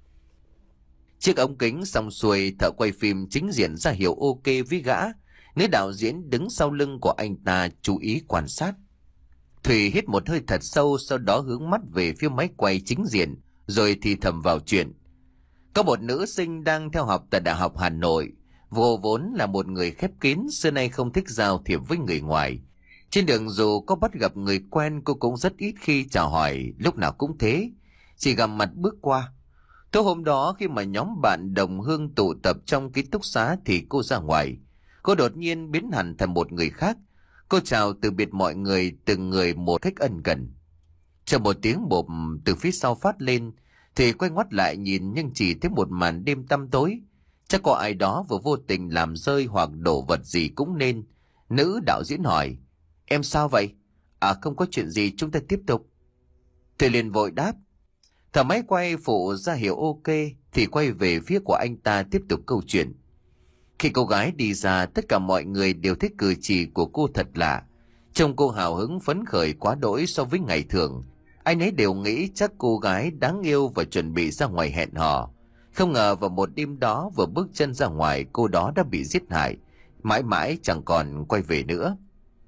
Chiếc ống kính xong xuôi, thợ quay phim chính diện ra hiệu ok với gã. Nữ đạo diễn đứng sau lưng của anh ta chú ý quan sát. Thủy hít một hơi thật sâu, sau đó hướng mắt về phía máy quay chính diện, rồi thì thầm vào chuyện. Có một nữ sinh đang theo học tại Đại học Hà Nội. Vô vốn là một người khép kín, xưa nay không thích giao thiệp với người ngoài. Trên đường dù có bắt gặp người quen, cô cũng rất ít khi chào hỏi, lúc nào cũng thế, chỉ gặp mặt bước qua. Tối hôm đó khi mà nhóm bạn đồng hương tụ tập trong ký túc xá thì cô ra ngoài. Cô đột nhiên biến hẳn thành một người khác. Cô chào từ biệt mọi người, từng người một cách ân cần. Trong một tiếng bộp từ phía sau phát lên, thì quay ngoắt lại nhìn nhưng chỉ thấy một màn đêm tăm tối. Chắc có ai đó vừa vô tình làm rơi hoặc đổ vật gì cũng nên. Nữ đạo diễn hỏi: em sao vậy? À không có chuyện gì, chúng ta tiếp tục. Thì liền vội đáp. Thợ máy quay phụ ra hiệu ok thì quay về phía của anh ta tiếp tục câu chuyện. Khi cô gái đi ra, tất cả mọi người đều thấy cử chỉ của cô thật lạ. Trông cô hào hứng phấn khởi quá đỗi so với ngày thường. Ai nấy đều nghĩ chắc cô gái đáng yêu và chuẩn bị ra ngoài hẹn hò. Không ngờ vào một đêm đó vừa bước chân ra ngoài, cô đó đã bị giết hại, mãi mãi chẳng còn quay về nữa.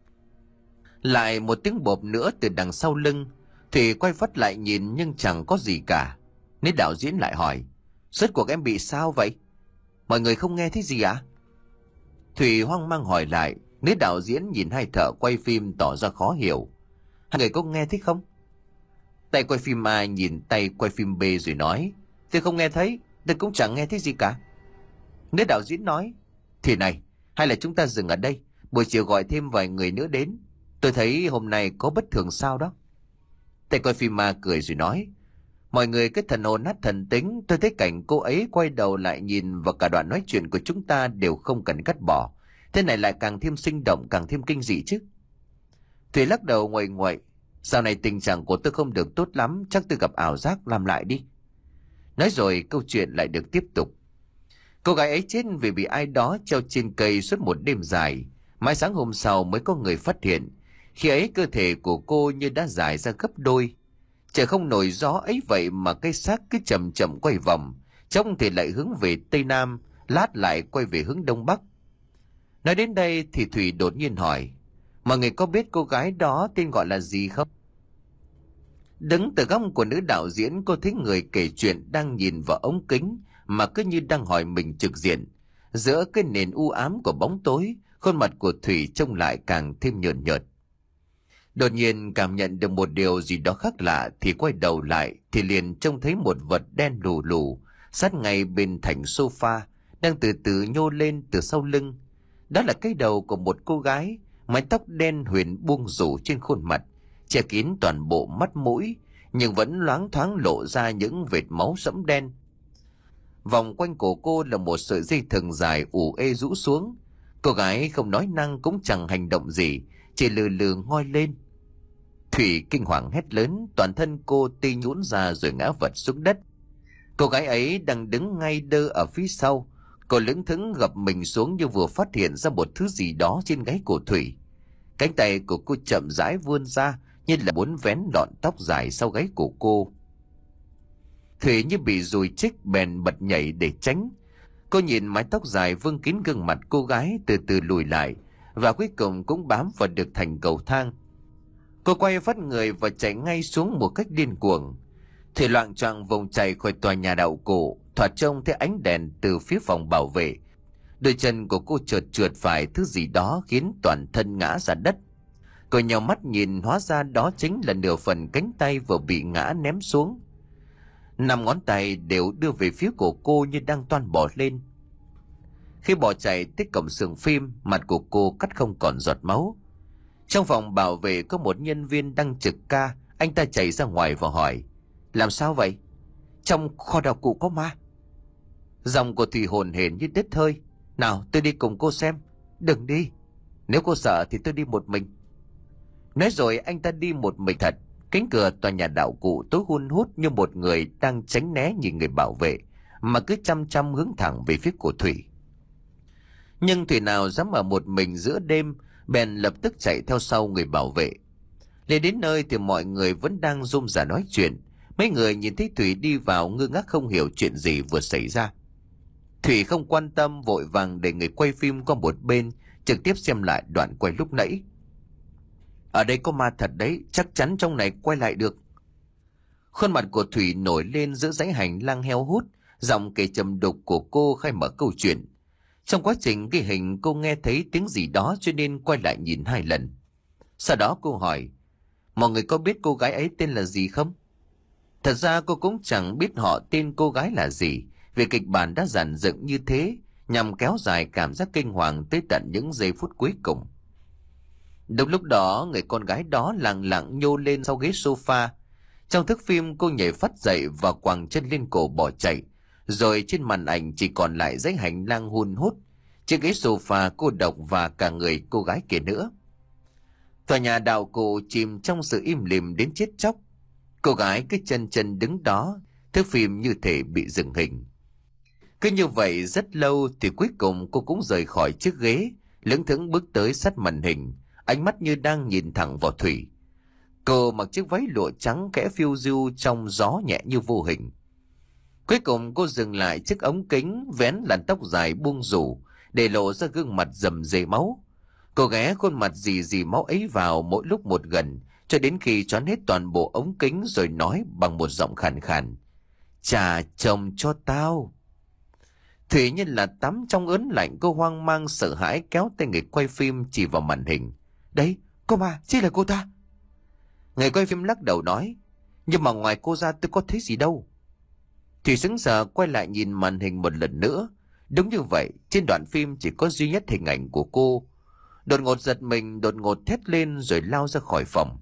Lại một tiếng bộp nữa từ đằng sau lưng. Thì quay phát lại nhìn nhưng chẳng có gì cả. Nên đạo diễn lại hỏi: rốt cuộc em bị sao vậy? Mọi người không nghe thấy gì à? Thủy hoang mang hỏi lại. Nên đạo diễn nhìn hai thợ quay phim tỏ ra khó hiểu. Hai người có nghe thấy không? Tay quay phim A nhìn tay quay phim B rồi nói: tôi không nghe thấy, tôi cũng chẳng nghe thấy gì cả. Nên đạo diễn nói: thì này, hay là chúng ta dừng ở đây, buổi chiều gọi thêm vài người nữa đến. Tôi thấy hôm nay có bất thường sao đó. Tay quay phim A cười rồi nói: mọi người cứ thần hồn nát thần tính, tôi thấy cảnh cô ấy quay đầu lại nhìn và cả đoạn nói chuyện của chúng ta đều không cần cắt bỏ. Thế này lại càng thêm sinh động, càng thêm kinh dị chứ. Thủy lắc đầu nguậy nguậy: dạo này tình trạng của tôi không được tốt lắm, chắc tôi gặp ảo giác, làm lại đi. Nói rồi câu chuyện lại được tiếp tục. Cô gái ấy chết vì bị ai đó treo trên cây suốt một đêm dài. Mãi sáng hôm sau mới có người phát hiện. Khi ấy cơ thể của cô như đã dài ra gấp đôi. Trời không nổi gió ấy vậy mà cái xác cứ chậm chậm quay vòng, trông thì lại hướng về tây nam, lát lại quay về hướng đông bắc. Nói đến đây thì Thủy đột nhiên hỏi: mọi người có biết cô gái đó tên gọi là gì không? Đứng từ góc của nữ đạo diễn, cô thấy người kể chuyện đang nhìn vào ống kính mà cứ như đang hỏi mình trực diện. Giữa cái nền u ám của bóng tối, khuôn mặt của Thủy trông lại càng thêm nhợt nhợt. Đột nhiên cảm nhận được một điều gì đó khác lạ thì quay đầu lại thì liền trông thấy một vật đen lù lù sát ngay bên thành sofa đang từ từ nhô lên từ sau lưng. Đó là cái đầu của một cô gái, mái tóc đen huyền buông rủ trên khuôn mặt, che kín toàn bộ mắt mũi nhưng vẫn loáng thoáng lộ ra những vệt máu sẫm đen. Vòng quanh cổ cô là một sợi dây thừng dài ù ê rũ xuống. Cô gái không nói năng cũng chẳng hành động gì, chỉ lừ lừ ngoi lên. Thủy kinh hoàng hét lớn, toàn thân cô tê nhũn ra rồi ngã vật xuống đất. Cô gái ấy đang đứng ngay đơ ở phía sau. Cô lững thững gập mình xuống như vừa phát hiện ra một thứ gì đó trên gáy của Thủy. Cánh tay của cô chậm rãi vươn ra như là muốn vén lọn tóc dài sau gáy của cô. Thủy như bị dùi chích bèn bật nhảy để tránh. Cô nhìn mái tóc dài vương kín gương mặt cô gái từ từ lùi lại, và cuối cùng cũng bám vào được thành cầu thang. Cô quay phát người và chạy ngay xuống một cách điên cuồng. Thủy loạng choạng vùng chạy khỏi tòa nhà đạo cổ, thoạt trông thấy ánh đèn từ phía phòng bảo vệ. Đôi chân của cô trượt trượt phải thứ gì đó khiến toàn thân ngã ra đất. Cô nhào mắt nhìn, hóa ra đó chính là nửa phần cánh tay vừa bị ngã ném xuống. Năm ngón tay đều đưa về phía của cô như đang toan bỏ lên. Khi bỏ chạy tới cổng xưởng phim, mặt của cô cắt không còn giọt máu. Trong phòng bảo vệ có một nhân viên đang trực ca. Anh ta chạy ra ngoài và hỏi: làm sao vậy? Trong kho đạo cụ có ma. Giọng của Thủy hồn hển như đứt hơi. Nào, tôi đi cùng cô xem. Đừng đi. Nếu cô sợ thì tôi đi một mình. Nói rồi anh ta đi một mình thật. Cánh cửa tòa nhà đạo cụ tối hun hút như một người đang tránh né nhìn người bảo vệ, mà cứ chăm chăm hướng thẳng về phía của Thủy. Nhưng Thủy nào dám ở một mình giữa đêm, bèn lập tức chạy theo sau người bảo vệ. Lên đến nơi thì mọi người vẫn đang rôm rả nói chuyện. Mấy người nhìn thấy Thủy đi vào ngơ ngác không hiểu chuyện gì vừa xảy ra. Thủy không quan tâm, vội vàng để người quay phim qua một bên, trực tiếp xem lại đoạn quay lúc nãy. Ở đây có ma thật đấy, chắc chắn trong này quay lại được. Khuôn mặt của Thủy nổi lên giữa dãy hành lang heo hút, giọng kể trầm đục của cô khai mở câu chuyện. Trong quá trình ghi hình cô nghe thấy tiếng gì đó cho nên quay lại nhìn hai lần. Sau đó cô hỏi: mọi người có biết cô gái ấy tên là gì không? Thật ra cô cũng chẳng biết họ tên cô gái là gì, vì kịch bản đã dàn dựng như thế nhằm kéo dài cảm giác kinh hoàng tới tận những giây phút cuối cùng. Đúng lúc đó, người con gái đó lặng lặng nhô lên sau ghế sofa. Trong thước phim cô nhảy phắt dậy và quàng chân lên cổ bỏ chạy, rồi trên màn ảnh chỉ còn lại dãy hành lang hun hút, chiếc ghế sofa cô độc và cả người cô gái kia nữa. Tòa nhà đạo cụ chìm trong sự im lìm đến chết chóc. Cô gái cứ chân chân đứng đó, thước phim như thể bị dừng hình. Cứ như vậy rất lâu thì cuối cùng cô cũng rời khỏi chiếc ghế, lững thững bước tới sát màn hình, ánh mắt như đang nhìn thẳng vào Thủy. Cô mặc chiếc váy lụa trắng kẽ phiêu diêu trong gió nhẹ như vô hình. Cuối cùng cô dừng lại chiếc ống kính, vén làn tóc dài buông rủ, để lộ ra gương mặt rầm rề máu. Cô ghé khuôn mặt dì dì máu ấy vào mỗi lúc một gần, cho đến khi choán hết toàn bộ ống kính rồi nói bằng một giọng khàn khàn: trả chồng cho tao. Thủy như là tắm trong ớn lạnh, cô hoang mang sợ hãi kéo tay người quay phim chỉ vào màn hình. Đấy, cô mà, chính là cô ta. Người quay phim lắc đầu nói: nhưng mà ngoài cô ra tôi có thấy gì đâu. Thủy sững sờ quay lại nhìn màn hình một lần nữa. Đúng như vậy, trên đoạn phim chỉ có duy nhất hình ảnh của cô. Đột ngột giật mình, đột ngột thét lên rồi lao ra khỏi phòng.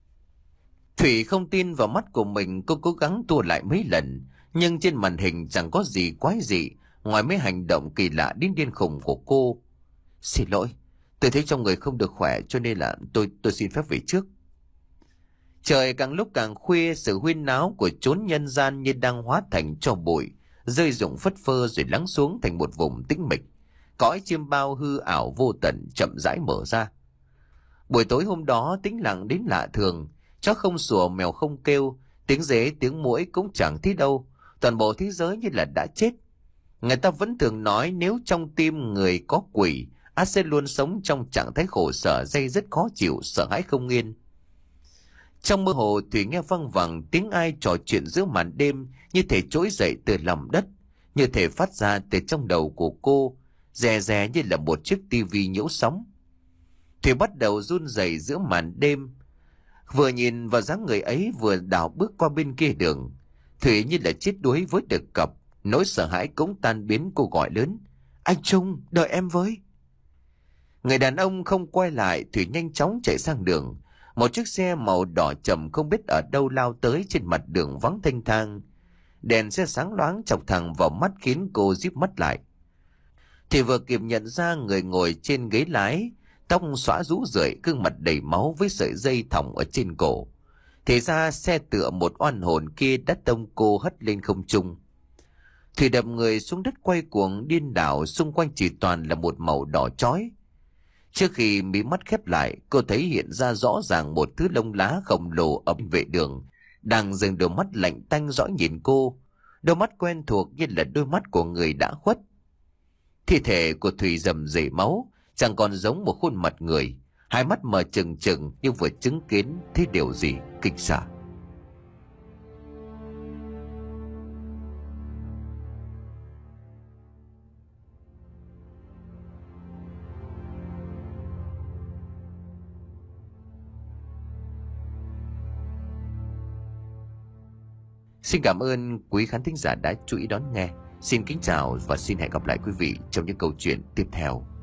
Thủy không tin vào mắt của mình, cô cố gắng tua lại mấy lần, nhưng trên màn hình chẳng có gì quái dị ngoài mấy hành động kỳ lạ đến điên khùng của cô. Xin lỗi, tôi thấy trong người không được khỏe cho nên là tôi tôi xin phép về trước. Trời càng lúc càng khuya, sự huyên náo của chốn nhân gian như đang hóa thành tro bụi, rơi rụng phất phơ rồi lắng xuống thành một vùng tĩnh mịch. Cõi chim bao hư ảo vô tận chậm rãi mở ra. Buổi tối hôm đó tĩnh lặng đến lạ thường, chó không sủa, mèo không kêu, tiếng dế tiếng muỗi cũng chẳng thấy đâu, toàn bộ thế giới như là đã chết. Người ta vẫn thường nói nếu trong tim người có quỷ, ắt sẽ luôn sống trong trạng thái khổ sở, day dứt khó chịu, sợ hãi không yên. Trong mơ hồ, Thủy nghe văng vẳng tiếng ai trò chuyện giữa màn đêm, như thể trỗi dậy từ lòng đất, như thể phát ra từ trong đầu của cô, rè rè như là một chiếc tivi nhiễu sóng. Thủy bắt đầu run rẩy giữa màn đêm, vừa nhìn vào dáng người ấy vừa đảo bước qua bên kia đường. Thủy như là chết đuối với được cập, nỗi sợ hãi cũng tan biến. Cô gọi lớn: anh Trung, đợi em với. Người đàn ông không quay lại. Thủy nhanh chóng chạy sang đường. Một chiếc xe màu đỏ trầm không biết ở đâu lao tới trên mặt đường vắng thênh thang. Đèn xe sáng loáng chọc thẳng vào mắt khiến cô díp mắt lại. Thì vừa kịp nhận ra người ngồi trên ghế lái, tóc xõa rũ rượi, gương mặt đầy máu với sợi dây thòng ở trên cổ. Thì ra xe tựa một oan hồn kia đã tông cô hất lên không trung. Thủy đập người xuống đất quay cuồng điên đảo, xung quanh chỉ toàn là một màu đỏ chói. Trước khi mí mắt khép lại, cô thấy hiện ra rõ ràng một thứ lông lá khổng lồ ở bên vệ đường, đang dừng đôi mắt lạnh tanh dõi nhìn cô. Đôi mắt quen thuộc như là đôi mắt của người đã khuất. Thi thể của Thủy rầm rề máu, chẳng còn giống một khuôn mặt người. Hai mắt mở trừng trừng như vừa chứng kiến thấy điều gì kinh sợ. Xin cảm ơn quý khán thính giả đã chú ý đón nghe. Xin kính chào và xin hẹn gặp lại quý vị trong những câu chuyện tiếp theo.